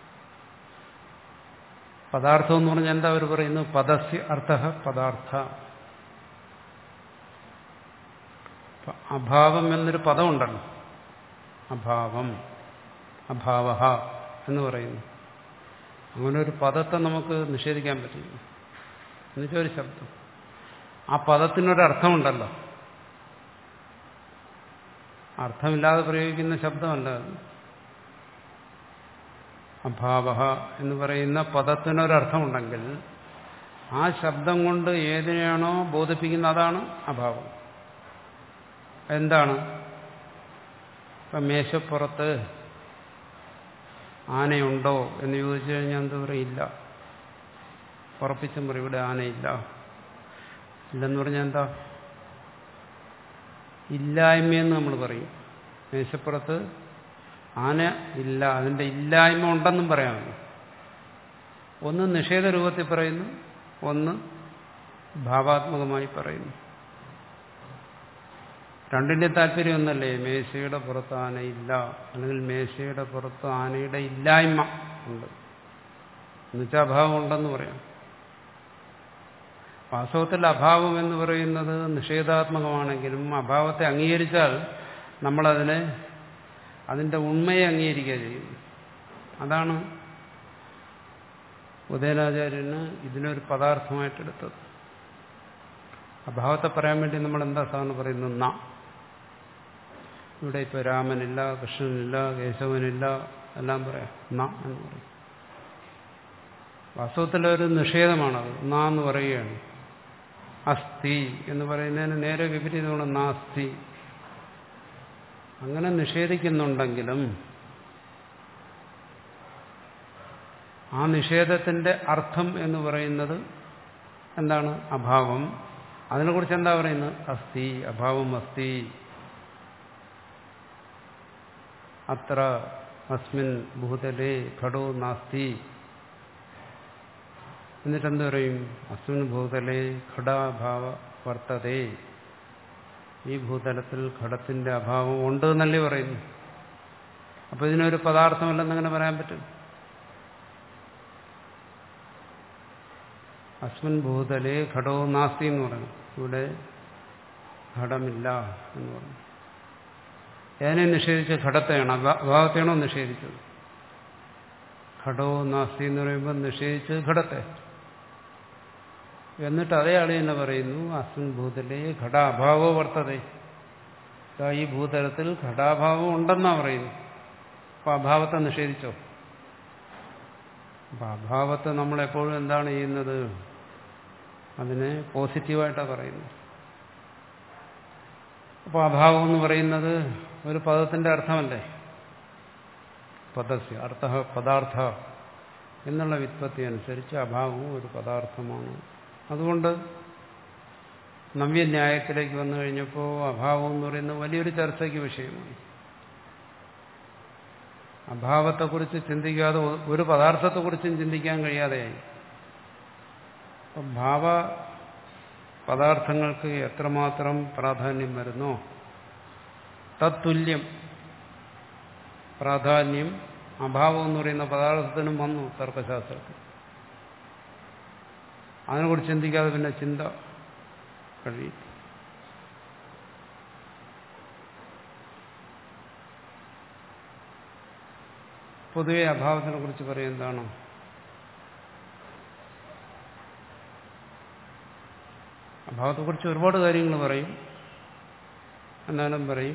Speaker 1: പദാർത്ഥം എന്ന് പറഞ്ഞാൽ എന്താ അവർ പറയുന്നു, പദസ്യ അർത്ഥഃ പദാർത്ഥ. അഭാവം എന്നൊരു പദമുണ്ടല്ലോ, അഭാവം, അഭാവഃ എന്ന് പറയുന്നു. അങ്ങനെ ഒരു പദത്തെ നമുക്ക് നിഷേധിക്കാൻ പറ്റില്ല. എന്നുവെച്ചാൽ ഒരു ശബ്ദം, ആ പദത്തിനൊരർത്ഥമുണ്ടല്ലോ, അർത്ഥമില്ലാതെ പ്രയോഗിക്കുന്ന ശബ്ദമല്ല അത്. അഭാവഃ എന്ന് പറയുന്ന പദത്തിനൊരർത്ഥമുണ്ടെങ്കിൽ ആ ശബ്ദം കൊണ്ട് ഏതിനെയാണോ ബോധിപ്പിക്കുന്നത് അതാണ് അഭാവം. എന്താണ്? ഇപ്പം മേശപ്പുറത്ത് ആനയുണ്ടോ എന്ന് ചോദിച്ചു കഴിഞ്ഞാൽ എന്താ പറയും, ഇല്ല. ഉറപ്പിച്ചും പറയും ഇവിടെ ആനയില്ല. ഇല്ലെന്ന് പറഞ്ഞാൽ എന്താ, ഇല്ലായ്മയെന്ന് നമ്മൾ പറയും. മേശപ്പുറത്ത് ആന ഇല്ല, അതിൻ്റെ ഇല്ലായ്മ ഉണ്ടെന്നും പറയാമല്ലോ. ഒന്ന് നിഷേധ രൂപത്തിൽ പറയുന്നു, ഒന്ന് ഭാവാത്മകമായി പറയുന്നു. രണ്ടിൻ്റെ താല്പര്യം ഒന്നല്ലേ, മേശയുടെ പുറത്ത് ആനയില്ല, അല്ലെങ്കിൽ മേശയുടെ പുറത്ത് ആനയുടെ ഇല്ലായ്മ ഉണ്ട് എന്നുവെച്ചാൽ അഭാവം ഉണ്ടെന്ന് പറയാം. വാസ്തവത്തിൽ അഭാവം എന്ന് പറയുന്നത് നിഷേധാത്മകമാണെങ്കിലും അഭാവത്തെ അംഗീകരിച്ചാൽ നമ്മളതിനെ, അതിൻ്റെ ഉണ്മയെ അംഗീകരിക്കുക ചെയ്യും. അതാണ് ഉദയനാചാര്യന് ഇതിനൊരു പദാർത്ഥമായിട്ടെടുത്തത്. അഭാവത്തെ പറയാൻ വേണ്ടി നമ്മൾ എന്താ സാധാരണ പറയുന്നത്, ന. ഇവിടെ ഇപ്പോൾ രാമനില്ല, കൃഷ്ണനില്ല, കേശവനില്ല, എല്ലാം പറയാം ന എന്ന് പറയും. വാസ്തവത്തിലൊരു നിഷേധമാണത്, ന എന്ന് പറയുകയാണ്. അസ്ഥി എന്ന് പറയുന്നതിന് നേരെ വിപരീതമാണ് നാസ്തി. അങ്ങനെ നിഷേധിക്കുന്നുണ്ടെങ്കിലും ആ നിഷേധത്തിന്റെ അർത്ഥം എന്ന് പറയുന്നത് എന്താണ്, അഭാവം. അതിനെക്കുറിച്ച് എന്താ പറയുന്നത്, അസ്ഥി, അഭാവം അസ്ഥി. അത്ര അസ്മിൻ ഭൂതലേ ഘടോ നാസ്തി. എന്നിട്ടെന്ത് പറയും, അസ്മിൻ ഭൂതലേ ഘടാഭാവ വർത്തതേ. ഈ ഭൂതലത്തിൽ ഘടത്തിന്റെ അഭാവം ഉണ്ട് എന്നല്ലേ പറയുന്നു. അപ്പൊ ഇതിനൊരു പദാർത്ഥമല്ലെന്ന് എങ്ങനെ പറയാൻ പറ്റും? അസ്മിൻ ഭൂതലേ ഘടോ നാസ്തി എന്ന് പറഞ്ഞു, ഇവിടെ ഘടമില്ല എന്ന് പറഞ്ഞു. ഏതിനെ നിഷേധിച്ച ഘടത്തെയാണ്, അഭാവത്തെയാണോ നിഷേധിച്ചത്? ഘടോ നാസ്തി എന്ന് പറയുമ്പോൾ നിഷേധിച്ചത് ഘടത്തെ. എന്നിട്ട് അതേ ആള് തന്നെ പറയുന്നു, അസ്മിൻ ഭൂതലേ ഘടാഭാവോ വർത്തതേ. ഈ ഭൂതലത്തിൽ ഘടാഭാവം ഉണ്ടെന്നാ പറയുന്നു. അപ്പൊ അഭാവത്തെ നിഷേധിച്ചോ? അപ്പൊ അഭാവത്തെ നമ്മളെപ്പോഴും എന്താണ് ചെയ്യുന്നത്, അതിനെ പോസിറ്റീവായിട്ടാണ് പറയുന്നത്. അപ്പോൾ അഭാവം എന്ന് പറയുന്നത് ഒരു പദത്തിന്റെ അർത്ഥമല്ലേ. പദസ്യ അർത്ഥ പദാർത്ഥ എന്നുള്ള വ്യുത്പത്തി അനുസരിച്ച് അഭാവവും ഒരു പദാർത്ഥമാണ്. അതുകൊണ്ട് നവ്യന്യായത്തിലേക്ക് വന്നു കഴിഞ്ഞപ്പോൾ അഭാവം എന്ന് പറയുന്നത് വലിയൊരു ചർച്ചയ്ക്ക് വിഷയമാണ്. അഭാവത്തെക്കുറിച്ച് ചിന്തിക്കാതെ ഒരു പദാർത്ഥത്തെക്കുറിച്ചും ചിന്തിക്കാൻ കഴിയാതെയായി. അപ്പം ഭാവ പദാർത്ഥങ്ങൾക്ക് എത്രമാത്രം പ്രാധാന്യം വരുന്നോ തത്തുല്യം പ്രാധാന്യം അഭാവം എന്ന് പറയുന്ന പദാർത്ഥത്തിനും വന്നു തർക്കശാസ്ത്രത്തിൽ. അതിനെക്കുറിച്ച് ചിന്തിക്കാതെ പിന്നെ ചിന്ത കഴിയും. പൊതുവെ അഭാവത്തിനെ കുറിച്ച് പറയും എന്താണ്? അഭാവത്തെക്കുറിച്ച് ഒരുപാട് കാര്യങ്ങൾ പറയും. എന്നാലും പറയും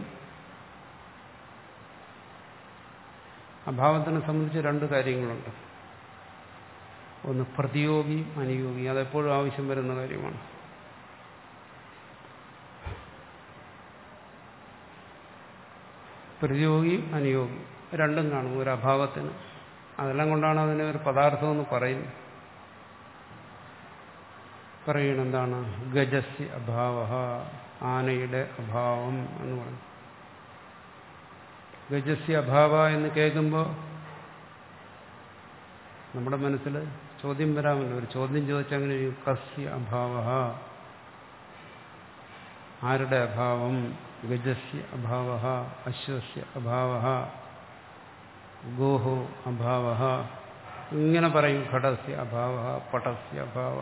Speaker 1: അഭാവത്തിനെ സംബന്ധിച്ച് രണ്ട് കാര്യങ്ങളുണ്ട്. ഒന്ന് പ്രതിയോഗിയും അനുയോഗിയും. അതെപ്പോഴും ആവശ്യം വരുന്ന കാര്യമാണ്. പ്രതിയോഗിയും അനുയോഗിയും രണ്ടും കാണും ഒരു അഭാവത്തിന്. അതെല്ലാം കൊണ്ടാണ് അതിനെ ഒരു പദാർത്ഥമെന്ന് പറയുന്നത്. പറയണം എന്താണ്? ഗജസ്യ അഭാവ, ആനയുടെ അഭാവം എന്ന് പറയും. ഗജസ്യ അഭാവ എന്ന് കേൾക്കുമ്പോൾ നമ്മുടെ മനസ്സിൽ ചോദ്യം വരാമല്ലോ. ഒരു ചോദ്യം ചോദിച്ചങ്ങനെ കസ്യ അഭാവ, ആരുടെ അഭാവം? ഗജസ്യ അഭാവ, അശ്വസ്യ അഭാവ, ഗോഹോ അഭാവ, ഇങ്ങനെ പറയും. ഘടസ്യ അഭാവ, പടസ്യ അഭാവ.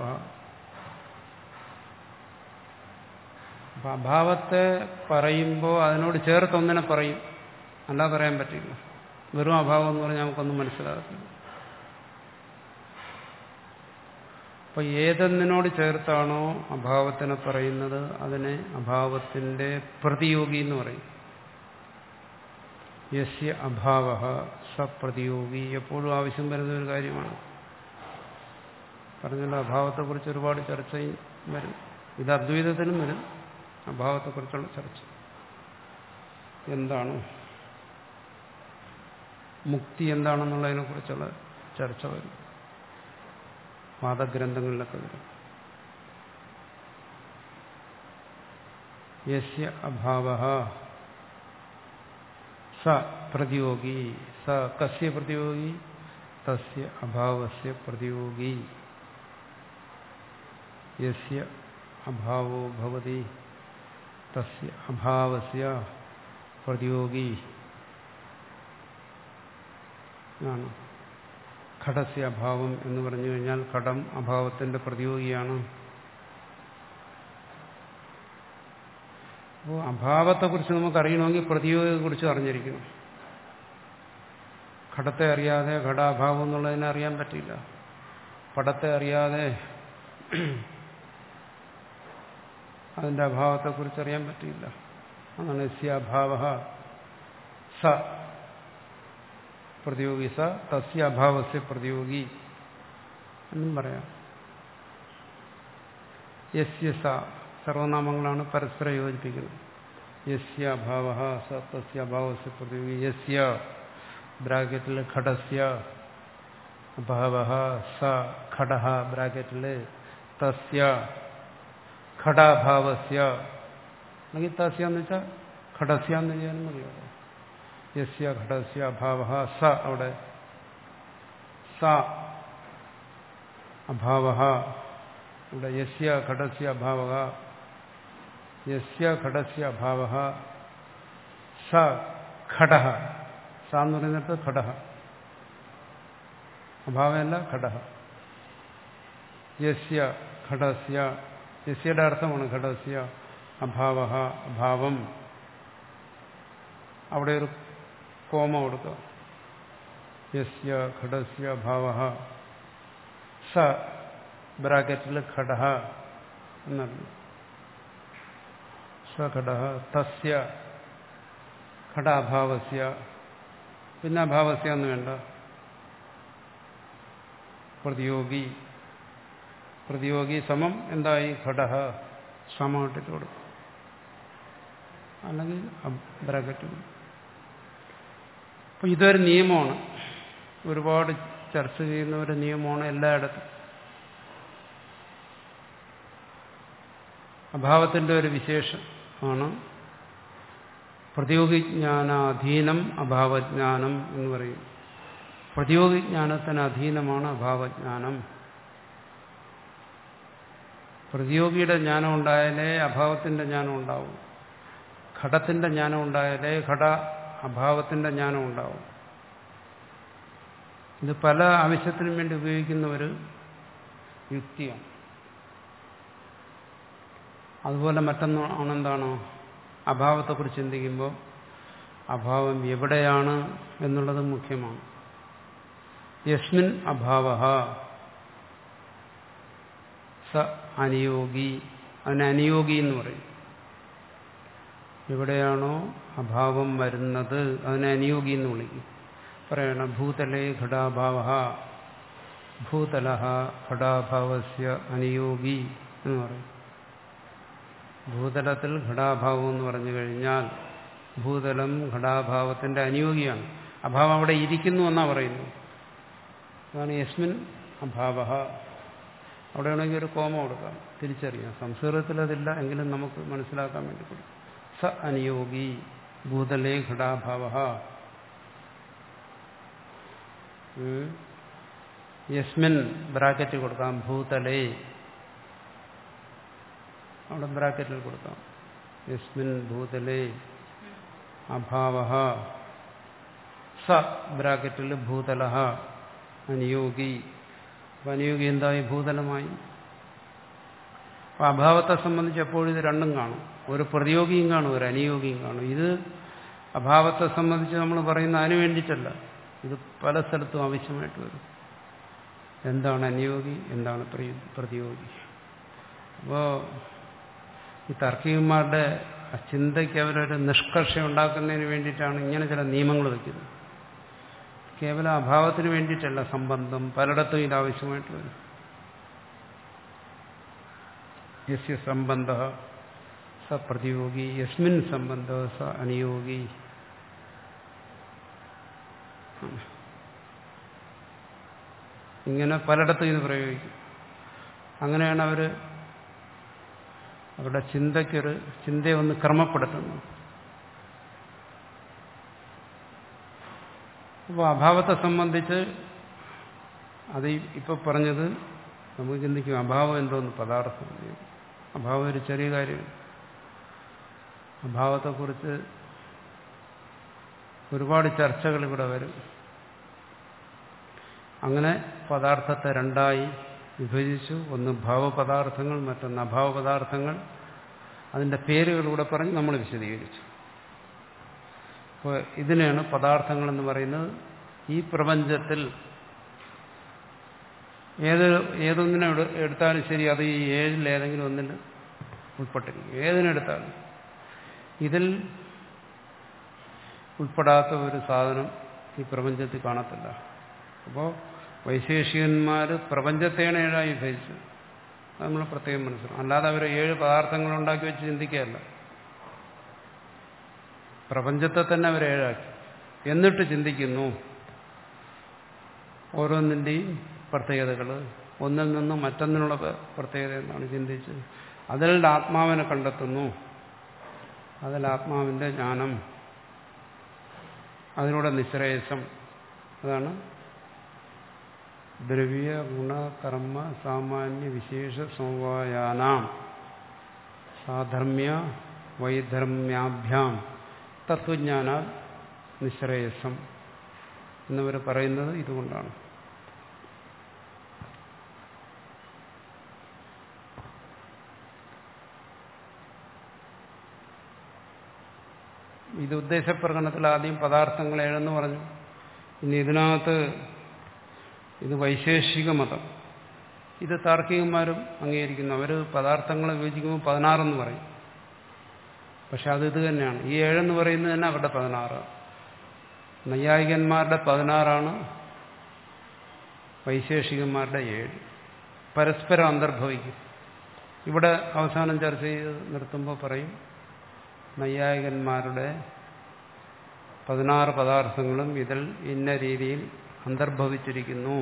Speaker 1: അപ്പൊ അഭാവത്തെ പറയുമ്പോൾ അതിനോട് ചേർത്തൊന്നിനെ പറയും, അല്ലാതെ പറയാൻ പറ്റില്ല. വെറും അഭാവം എന്ന് പറഞ്ഞാൽ നമുക്കൊന്നും മനസ്സിലാകത്തില്ല. അപ്പൊ ഏതെന്നിനോട് ചേർത്താണോ അഭാവത്തിനെ പറയുന്നത് അതിനെ അഭാവത്തിന്റെ പ്രതിയോഗി എന്ന് പറയും. യസ്യ അഭാവ സപ്രതിയോഗി എപ്പോഴും ആവശ്യം വരുന്ന ഒരു കാര്യമാണ്. പറഞ്ഞല്ലോ, അഭാവത്തെക്കുറിച്ച് ഒരുപാട് ചർച്ചയും വരും. ഇത് അദ്വൈതത്തിനും വരും. അഭാവത്തെക്കുറിച്ചുള്ള ചർച്ച എന്താണ്, മുക്തി എന്താണെന്നുള്ളതിനെ കുറിച്ചുള്ള ചർച്ച വരും. വാദഗ്രന്ഥങ്ങളിലൊക്കെ വരും. യസ്യ അഭാവ സ പ്രതിയോഗി. സ കസ്യ പ്രതിയോഗി? തസ്യ അഭാവസ്യ പ്രതിയോഗി. യസ്യ അഭാവോ ഭവതി തസ്യ അഭാവസ്യ പ്രതിയോഗി ആണ്. ഘടസ്യ അഭാവം എന്ന് പറഞ്ഞു കഴിഞ്ഞാൽ ഘടം അഭാവത്തിന്റെ പ്രതിയോഗിയാണ്. അപ്പോൾ അഭാവത്തെക്കുറിച്ച് നമുക്കറിയണമെങ്കിൽ പ്രതിയോഗിയെക്കുറിച്ച് അറിഞ്ഞിരിക്കണം. ഘടത്തെ അറിയാതെ ഘടാഭാവം എന്നുള്ളതിനെ അറിയാൻ പറ്റില്ല. പടത്തെ അറിയാതെ അതിന്റെ അഭാവത്തെക്കുറിച്ച് അറിയാൻ പറ്റില്ല. അതാണ് യസ്യാഭാവ സ പ്രതിയോഗി സ തസ്യ അഭാവസ്യ പ്രതിയോഗി എന്നും പറയാം. യസ്യ സ സർവനാമങ്ങളാണ് പരസ്പരം യോജിപ്പിക്കുന്നത്. യസ്യ അഭാവ സ തസ്യ അഭാവസ്യ പ്രതിയോഗി. യസ്യ ബ്രാക്കറ്റിൽ ഘടസ്യ അഭാവ സ ഘടഃ ബ്രാക്കറ്റിൽ തസ്യ ഘടാഭാവസ്യ, അല്ലെങ്കിൽ തസ്യ എന്ന് വെച്ചാൽ ഘടസ്യ എന്ന് ചെയ്യാനും മതിയാവും. യസ്യ ഘടസ്യ അഭാവ സ, അവിടെ സ അഭാവ, ഇവിടെ യസ്യ ഘടസ്യ അഭാവ, യസ്യ ഘടസ്യ അഭാവ സ ഘടഃ. സ എന്ന് പറയുന്നിടത്ത് ഘടഃ, അഭാവമല്ല ഘടഃ. യസ്യ ഘടസ്യ, യസ്യയുടെ അർത്ഥമാണ് ഘടസ്യ അഭാവ അഭാവം. അവിടെ ഒരു കോമ കൊടുക്കുക. യസ്യ ഘടസ്യ അഭാവ സ ബ്രാക്കറ്റിൽ ഘടഃ എന്നല്ല. സ ഘടഃ തസ്യ ഘടാഭാവസ്യ, പിന്നെ അഭാവസ്യ എന്ന് വേണ്ട. പ്രതിയോഗി, പ്രതിയോഗി സമം എന്തായി? ഘടഃ. സമം ഇട്ടിട്ട് കൊടുക്കും, അല്ലെങ്കിൽ ബ്രാക്കറ്റ്. അപ്പോൾ ഇതൊരു നിയമമാണ്, ഒരുപാട് ചർച്ച ചെയ്യുന്ന ഒരു നിയമമാണ് എല്ലായിടത്തും. അഭാവത്തിൻ്റെ ഒരു വിശേഷമാണ് പ്രതിയോഗിജ്ഞാനാധീനം അഭാവജ്ഞാനം എന്ന് പറയും. പ്രതിയോഗിജ്ഞാനത്തിന് അധീനമാണ് അഭാവജ്ഞാനം. പ്രതിയോഗിയുടെ ജ്ഞാനം ഉണ്ടായാലേ അഭാവത്തിന്റെ ജ്ഞാനം ഉണ്ടാവും. ഘടത്തിന്റെ ജ്ഞാനം ഉണ്ടായാലേ ഘട അഭാവത്തിന്റെ ജ്ഞാനം ഉണ്ടാവും. ഇത് പല ആവശ്യത്തിനും വേണ്ടി ഉപയോഗിക്കുന്ന ഒരു യുക്തിയാണ്. അതുപോലെ മറ്റൊന്നാണ് എന്താണ്, അഭാവത്തെക്കുറിച്ച് ചിന്തിക്കുമ്പോൾ അഭാവം എവിടെയാണ് എന്നുള്ളത് മുഖ്യമാണ്. യസ്മിൻ അഭാവഃ സ അനിയോഗി, അതിന് അനിയോഗി എന്ന് പറയും. എവിടെയാണോ അഭാവം വരുന്നത് അതിനെ അനിയോഗി എന്ന് വിളിക്കും. പറയണം ഭൂതലേ ഘടാഭാവഃ, ഭൂതലഃ ഘടാഭാവസ്യ അനിയോഗി എന്ന് പറയും. ഭൂതലത്തിൽ ഘടാഭാവം എന്ന് പറഞ്ഞു കഴിഞ്ഞാൽ ഭൂതലം ഘടാഭാവത്തിന്റെ അനിയോഗിയാണ്. അഭാവം അവിടെ ഇരിക്കുന്നു എന്നാണ് പറയുന്നത്. അതാണ് യസ്മിൻ അഭാവഃ. അവിടെ വേണമെങ്കിൽ ഒരു കോമ കൊടുക്കാം, തിരിച്ചറിയാം. സംസ്കൃതത്തിൽ അതില്ല, എങ്കിലും നമുക്ക് മനസ്സിലാക്കാൻ വേണ്ടി കൊടുക്കും. സ അനിയോഗി ഭൂതലേ ഘടാഭാവഃ. യസ്മിൻ ബ്രാക്കറ്റ് കൊടുക്കാം, ഭൂതലേ അവിടെ ബ്രാക്കറ്റിൽ കൊടുക്കാം. യസ്മിൻ ഭൂതലേ അഭാവഃ സ ബ്രാക്കറ്റിൽ ഭൂതലഃ അനിയോഗി. അപ്പം അനിയോഗി എന്തായി? ഭൂതലമായി. അപ്പം അഭാവത്തെ സംബന്ധിച്ച് എപ്പോഴും ഇത് രണ്ടും കാണും. ഒരു പ്രതിയോഗിയും കാണും, ഒരു അനിയോഗിയും കാണും. ഇത് അഭാവത്തെ സംബന്ധിച്ച് നമ്മൾ പറയുന്ന അതിനു വേണ്ടിയിട്ടല്ല, ഇത് പല സ്ഥലത്തും ആവശ്യമായിട്ട് വരും. എന്താണ് അനിയോഗി, എന്താണ് പ്രതിയോഗി? അപ്പോൾ ഈ താർക്കികന്മാരുടെ ചിന്തയ്ക്ക് അവരൊരു നിഷ്കർഷ ഉണ്ടാക്കുന്നതിന് വേണ്ടിയിട്ടാണ് ഇങ്ങനെ ചില നിയമങ്ങൾ വയ്ക്കുന്നത്. കേവലം അഭാവത്തിന് വേണ്ടിയിട്ടല്ല, സംബന്ധം പലയിടത്തും ഇത് ആവശ്യമായിട്ട് വരും. യസ്യ സംബന്ധഃ സ പ്രതിയോഗി, യസ്മിൻ സംബന്ധഃ സ അനിയോഗി. ഇങ്ങനെ പലയിടത്തും ഇത് പ്രയോഗിക്കും. അങ്ങനെയാണ് അവർ അവരുടെ ചിന്തയ്ക്കൊരു ചിന്തയെ ഒന്ന് ക്രമപ്പെടുത്തുന്നത്. അപ്പോൾ അഭാവത്തെ സംബന്ധിച്ച് അത് ഇപ്പോൾ പറഞ്ഞത് നമുക്ക് ചിന്തിക്കും, അഭാവം എന്തോന്ന് പദാർത്ഥം. അഭാവം ഒരു ചെറിയ കാര്യമാണ്. അഭാവത്തെക്കുറിച്ച് ഒരുപാട് ചർച്ചകൾ ഇവിടെ വരും. അങ്ങനെ പദാർത്ഥത്തെ രണ്ടായി വിഭജിച്ചു. ഒന്ന് ഭാവപദാർത്ഥങ്ങൾ, മറ്റൊന്ന് അഭാവ പദാർത്ഥങ്ങൾ. അതിൻ്റെ പേരുകളിലൂടെ പറഞ്ഞ് നമ്മൾ വിശദീകരിച്ചു. അപ്പോൾ ഇതിനെയാണ് പദാർത്ഥങ്ങളെന്ന് പറയുന്നത്. ഈ പ്രപഞ്ചത്തിൽ ഏത് ഏതൊന്നിനെ എടുത്താലും ശരി, അത് ഈ ഏഴിൽ ഏതെങ്കിലും ഒന്നിൽ ഉൾപ്പെട്ടിരിക്കും. ഏതിനെടുത്താലും ഇതിൽ ഉൾപ്പെടാത്ത ഒരു സാധനം ഈ പ്രപഞ്ചത്തിൽ കാണത്തില്ല. അപ്പോൾ വൈശേഷികന്മാർ പ്രപഞ്ചത്തെയാണ് ഏഴായി വിഭജിച്ചത്. അത് നമ്മൾ പ്രത്യേകം മനസ്സിലാക്കും. അല്ലാതെ അവർ ഏഴ് പദാർത്ഥങ്ങൾ ഉണ്ടാക്കി വെച്ച് ചിന്തിക്കുകയല്ല. പ്രപഞ്ചത്തെ തന്നെ അവർ ഏഴാക്കി. എന്നിട്ട് ചിന്തിക്കുന്നു ഓരോന്നിൻ്റെയും പ്രത്യേകതകൾ, ഒന്നിൽ നിന്നും മറ്റൊന്നിനുള്ള പ്രത്യേകത എന്നാണ് ചിന്തിച്ചത്. അതിൽ ആത്മാവിനെ കണ്ടെത്തുന്നു. അതിൽ ആത്മാവിൻ്റെ ജ്ഞാനം, അതിലൂടെ നിശ്രേയസം. അതാണ് ദ്രവ്യ ഗുണ കർമ്മ സാമാന്യ വിശേഷ സമവായാനാം സാധർമ്മ്യ വൈധർമ്മ്യാഭ്യാം തത്വജ്ഞാന നിശ്രേയസം എന്നിവർ പറയുന്നത് ഇതുകൊണ്ടാണ്. ഇത് ഉദ്ദേശപ്രകടനത്തിൽ ആദ്യം പദാർത്ഥങ്ങൾ ഏഴെന്ന് പറഞ്ഞു. ഇനി ഇതിനകത്ത് ഇത് വൈശേഷിക മതം, ഇത് താർക്കികന്മാരും അംഗീകരിക്കുന്നു. അവർ പദാർത്ഥങ്ങളെ വിഭജിക്കുമ്പോൾ പതിനാറെന്ന് പറയും. പക്ഷെ അത് ഇത് തന്നെയാണ്. ഈ ഏഴെന്ന് പറയുന്നത് തന്നെ അവരുടെ പതിനാറ്. നൈയായികന്മാരുടെ പതിനാറാണ്, വൈശേഷികന്മാരുടെ ഏഴ്. പരസ്പരം അന്തർഭവിക്കും. ഇവിടെ അവസാനം ചർച്ച ചെയ്ത് നിർത്തുമ്പോൾ പറയും, നൈയായികന്മാരുടെ പതിനാറ് പദാർത്ഥങ്ങളും ഇതിൽ ഇന്ന രീതിയിൽ അന്തർഭവിച്ചിരിക്കുന്നു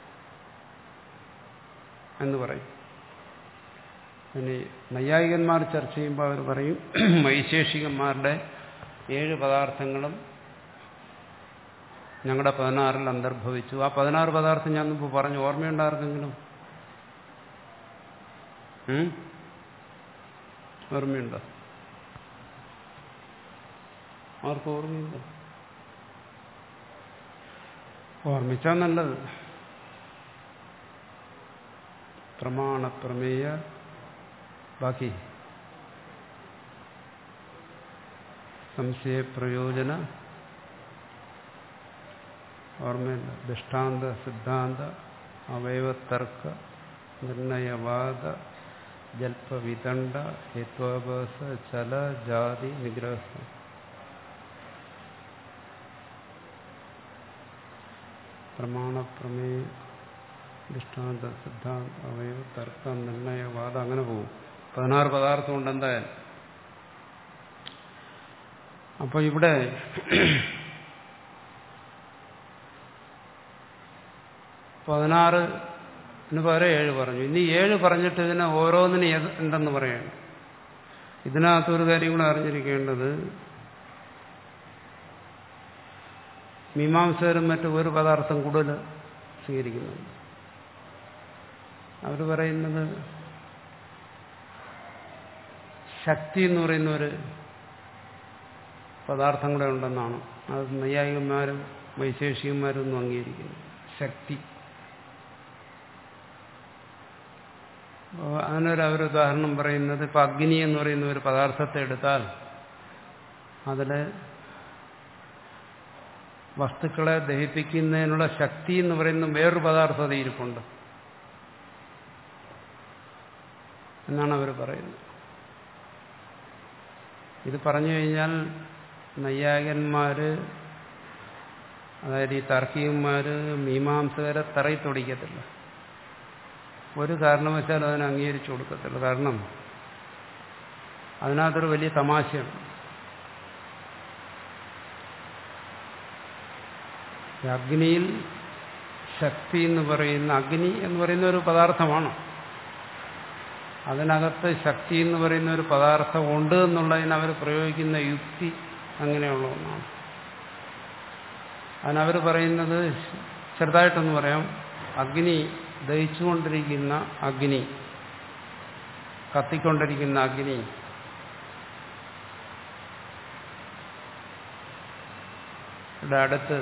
Speaker 1: എന്ന് പറയും. ഇനി നൈയായികന്മാർ ചർച്ച ചെയ്യുമ്പോൾ അവർ പറയും വൈശേഷികന്മാരുടെ ഏഴ് പദാർത്ഥങ്ങളും ഞങ്ങളുടെ പതിനാറിൽ അന്തർഭവിച്ചു. ആ പതിനാറ് പദാർത്ഥം ഞാൻ മുമ്പ് പറഞ്ഞു, ഓർമ്മയുണ്ടോ ആർക്കെങ്കിലും? ഓർമ്മയുണ്ടോ? ആർക്കും ഓർമ്മയില്ല? ഓർമ്മിച്ചാ നല്ലത്. പ്രമാണ പ്രമേയ ബാക്കി സംശയ പ്രയോജന ഓർമ്മയില്ല. ദൃഷ്ടാന്ത സിദ്ധാന്ത അവയവതർക്ക നിർണയവാദ ജൽപവിതണ്ഡ ഹേത്വാഭാസ ചല ജാതി നിഗ്രഹ. പ്രമാണ പ്രമേയ ദൃഷ്ടാന്ത സിദ്ധാന്ത അവയവ തർക്ക നിർണയവാദ അങ്ങനെ പോകും. പതിനാറ് പദാർത്ഥം കൊണ്ട് എന്തായാലും. അപ്പൊ ഇവിടെ പതിനാറിന് പകരം ഏഴ് പറഞ്ഞു. ഇനി ഏഴ് പറഞ്ഞിട്ട് ഇതിനെ ഓരോന്നിനും എന്തെന്ന് പറയണം. ഇതിനകത്തൊരു കാര്യം കൂടെ അറിഞ്ഞിരിക്കേണ്ടത്, മീമാംസകരും മറ്റും ഒരു പദാർത്ഥം കൂടുതൽ സ്വീകരിക്കുന്നുണ്ട്. അവർ പറയുന്നത് ശക്തി എന്ന് പറയുന്ന ഒരു പദാർത്ഥം കൂടെ ഉണ്ടെന്നാണ്. അത് നൈയായികന്മാരും വൈശേഷികന്മാരും ഒന്നും അംഗീകരിക്കുന്നു. ശക്തി അതിനൊരു അവരുദാഹരണം പറയുന്നത്, ഇപ്പം അഗ്നി എന്ന് പറയുന്ന ഒരു പദാർത്ഥത്തെ എടുത്താൽ അതിൽ വസ്തുക്കളെ ദഹിപ്പിക്കുന്നതിനുള്ള ശക്തി എന്ന് പറയുന്ന വേറൊരു പദാർത്ഥത ഇരിപ്പുണ്ട് എന്നാണ് അവർ പറയുന്നത്. ഇത് പറഞ്ഞു കഴിഞ്ഞാൽ നൈയായികന്മാര്, അതായത് ഈ താർക്കികന്മാര് മീമാംസകരെ തറയിൽ തൊടിക്കത്തില്ല. ഒരു കാരണവശാലും അതിനെ അംഗീകരിച്ചു കൊടുക്കത്തില്ല. കാരണം അതിനകത്തൊരു വലിയ തമാശയാണ്. അഗ്നിയിൽ ശക്തി എന്ന് പറയുന്ന, അഗ്നി എന്ന് പറയുന്ന ഒരു പദാർത്ഥമാണ്. അതിനകത്ത് ശക്തി എന്ന് പറയുന്ന ഒരു പദാർത്ഥം ഉണ്ട് എന്നുള്ളതിന് അവർ പ്രയോഗിക്കുന്ന യുക്തി അങ്ങനെയുള്ള ഒന്നാണ്. അതിനവർ പറയുന്നത്, ചെറുതായിട്ടൊന്ന് പറയാം, അഗ്നി ദഹിച്ചുകൊണ്ടിരിക്കുന്ന അഗ്നി, കത്തിക്കൊണ്ടിരിക്കുന്ന അഗ്നി യുടെ അടുത്ത്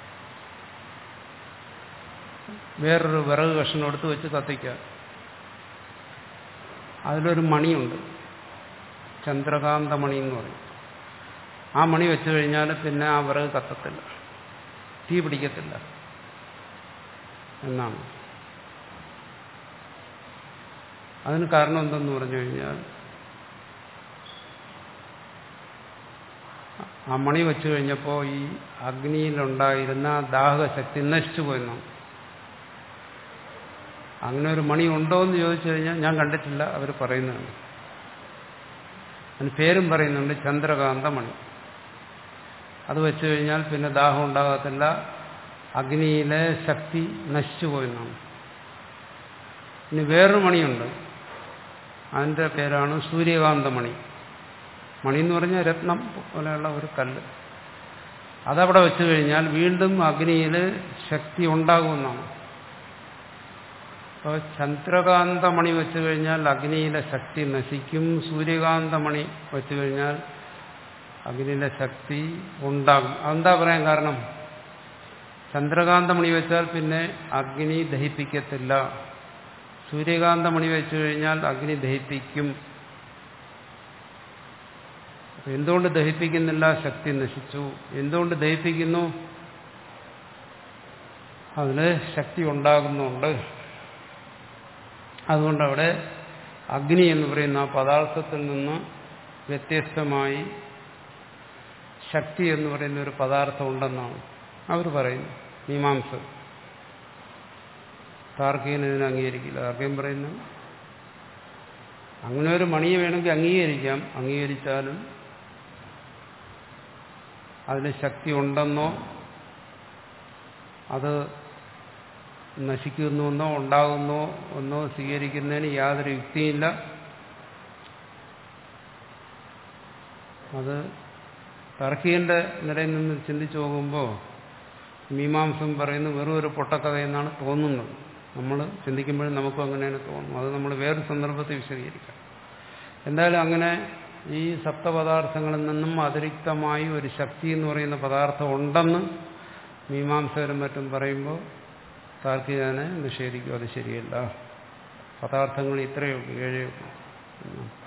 Speaker 1: വേറൊരു വിറക് കഷ്ണം എടുത്ത് വെച്ച് കത്തിക്കുക. അതിലൊരു മണിയുണ്ട്, ചന്ദ്രകാന്ത മണി എന്ന് പറയും. ആ മണി വെച്ചു കഴിഞ്ഞാൽ പിന്നെ ആ വിറക് കത്തത്തില്ല, തീ പിടിക്കത്തില്ല എന്നാണ്. അതിന് കാരണം എന്തെന്ന് പറഞ്ഞു കഴിഞ്ഞാൽ, ആ മണി വെച്ചു കഴിഞ്ഞപ്പോൾ ഈ അഗ്നിയിലുണ്ടായിരുന്ന ദാഹകശക്തി നശിച്ചു പോയെന്നാണ്. അങ്ങനെ ഒരു മണി ഉണ്ടോ എന്ന് ചോദിച്ചു കഴിഞ്ഞാൽ ഞാൻ കണ്ടിട്ടില്ല, അവർ പറയുന്നുണ്ട്. അതിന് പേരും പറയുന്നുണ്ട്, ചന്ദ്രകാന്ത മണി. അത് വെച്ചു കഴിഞ്ഞാൽ പിന്നെ ദാഹം ഉണ്ടാകത്തില്ല, അഗ്നിയിലെ ശക്തി നശിച്ചു പോയെന്നാണ്. ഇനി വേറൊരു മണിയുണ്ട്, അതിൻ്റെ പേരാണ് സൂര്യകാന്തമണി. മണി എന്ന് പറഞ്ഞാൽ രത്നം പോലെയുള്ള ഒരു കല്ല്. അതവിടെ വെച്ചു കഴിഞ്ഞാൽ വീണ്ടും അഗ്നിയിൽ ശക്തി ഉണ്ടാകുമെന്നാണ്. അപ്പോൾ ചന്ദ്രകാന്തമണി വെച്ചു കഴിഞ്ഞാൽ അഗ്നിയിലെ ശക്തി നശിക്കും, സൂര്യകാന്തമണി വെച്ചു കഴിഞ്ഞാൽ അഗ്നിയിലെ ശക്തി ഉണ്ടാകും. അതെന്താ പറയാൻ കാരണം? ചന്ദ്രകാന്തമണി വെച്ചാൽ പിന്നെ അഗ്നി ദഹിപ്പിക്കത്തില്ല, സൂര്യകാന്തമണി വെച്ചു കഴിഞ്ഞാൽ അഗ്നി ദഹിപ്പിക്കും. എന്തുകൊണ്ട് ദഹിപ്പിക്കുന്നില്ല? ശക്തി നശിച്ചു. എന്തുകൊണ്ട് ദഹിപ്പിക്കുന്നു? അതിന് ശക്തി ഉണ്ടാകുന്നുണ്ട്. അതുകൊണ്ട് അവിടെ അഗ്നി എന്ന് പറയുന്ന ആ പദാർത്ഥത്തിൽ നിന്ന് വ്യത്യസ്തമായി ശക്തി എന്ന് പറയുന്ന ഒരു പദാർത്ഥം ഉണ്ടെന്നാണ് അവർ പറയുന്നത്. മീമാംസ താർക്കികൻ ഇതിനെ അംഗീകരിക്കില്ല. താർക്കികൻ പറയുന്നു അങ്ങനെ ഒരു മണിയെ വേണമെങ്കിൽ അംഗീകരിക്കാം, അംഗീകരിച്ചാലും അതിന് ശക്തി ഉണ്ടെന്നോ അത് നശിക്കുന്നുവെന്നോ ഉണ്ടാകുന്നോ എന്നോ സ്വീകരിക്കുന്നതിന് യാതൊരു യുക്തിയില്ല. അത് താർക്കികന്റെ നിലയിൽ നിന്ന് ചിന്തിച്ചു പോകുമ്പോൾ മീമാംസം പറയുന്ന വെറും ഒരു പൊട്ടക്കഥയെന്നാണ് തോന്നുന്നത്. നമ്മൾ ചിന്തിക്കുമ്പോഴും നമുക്കും അങ്ങനെയാണ് തോന്നുന്നത്. അത് നമ്മൾ വേറൊരു സന്ദർഭത്തിൽ വിശദീകരിക്കാം. എന്തായാലും അങ്ങനെ ഈ സപ്തപദാർത്ഥങ്ങളിൽ നിന്നും അതിരിക്തമായി ഒരു ശക്തി എന്ന് പറയുന്ന പദാർത്ഥം ഉണ്ടെന്ന് മീമാംസകരും മറ്റും പറയുമ്പോൾ താർക്കികനെ നിഷേധിക്കും. അത് ശരിയല്ല. പദാർത്ഥങ്ങൾ ഇത്രയേ ഉള്ളൂ, ഏഴേ ഉള്ളൂ.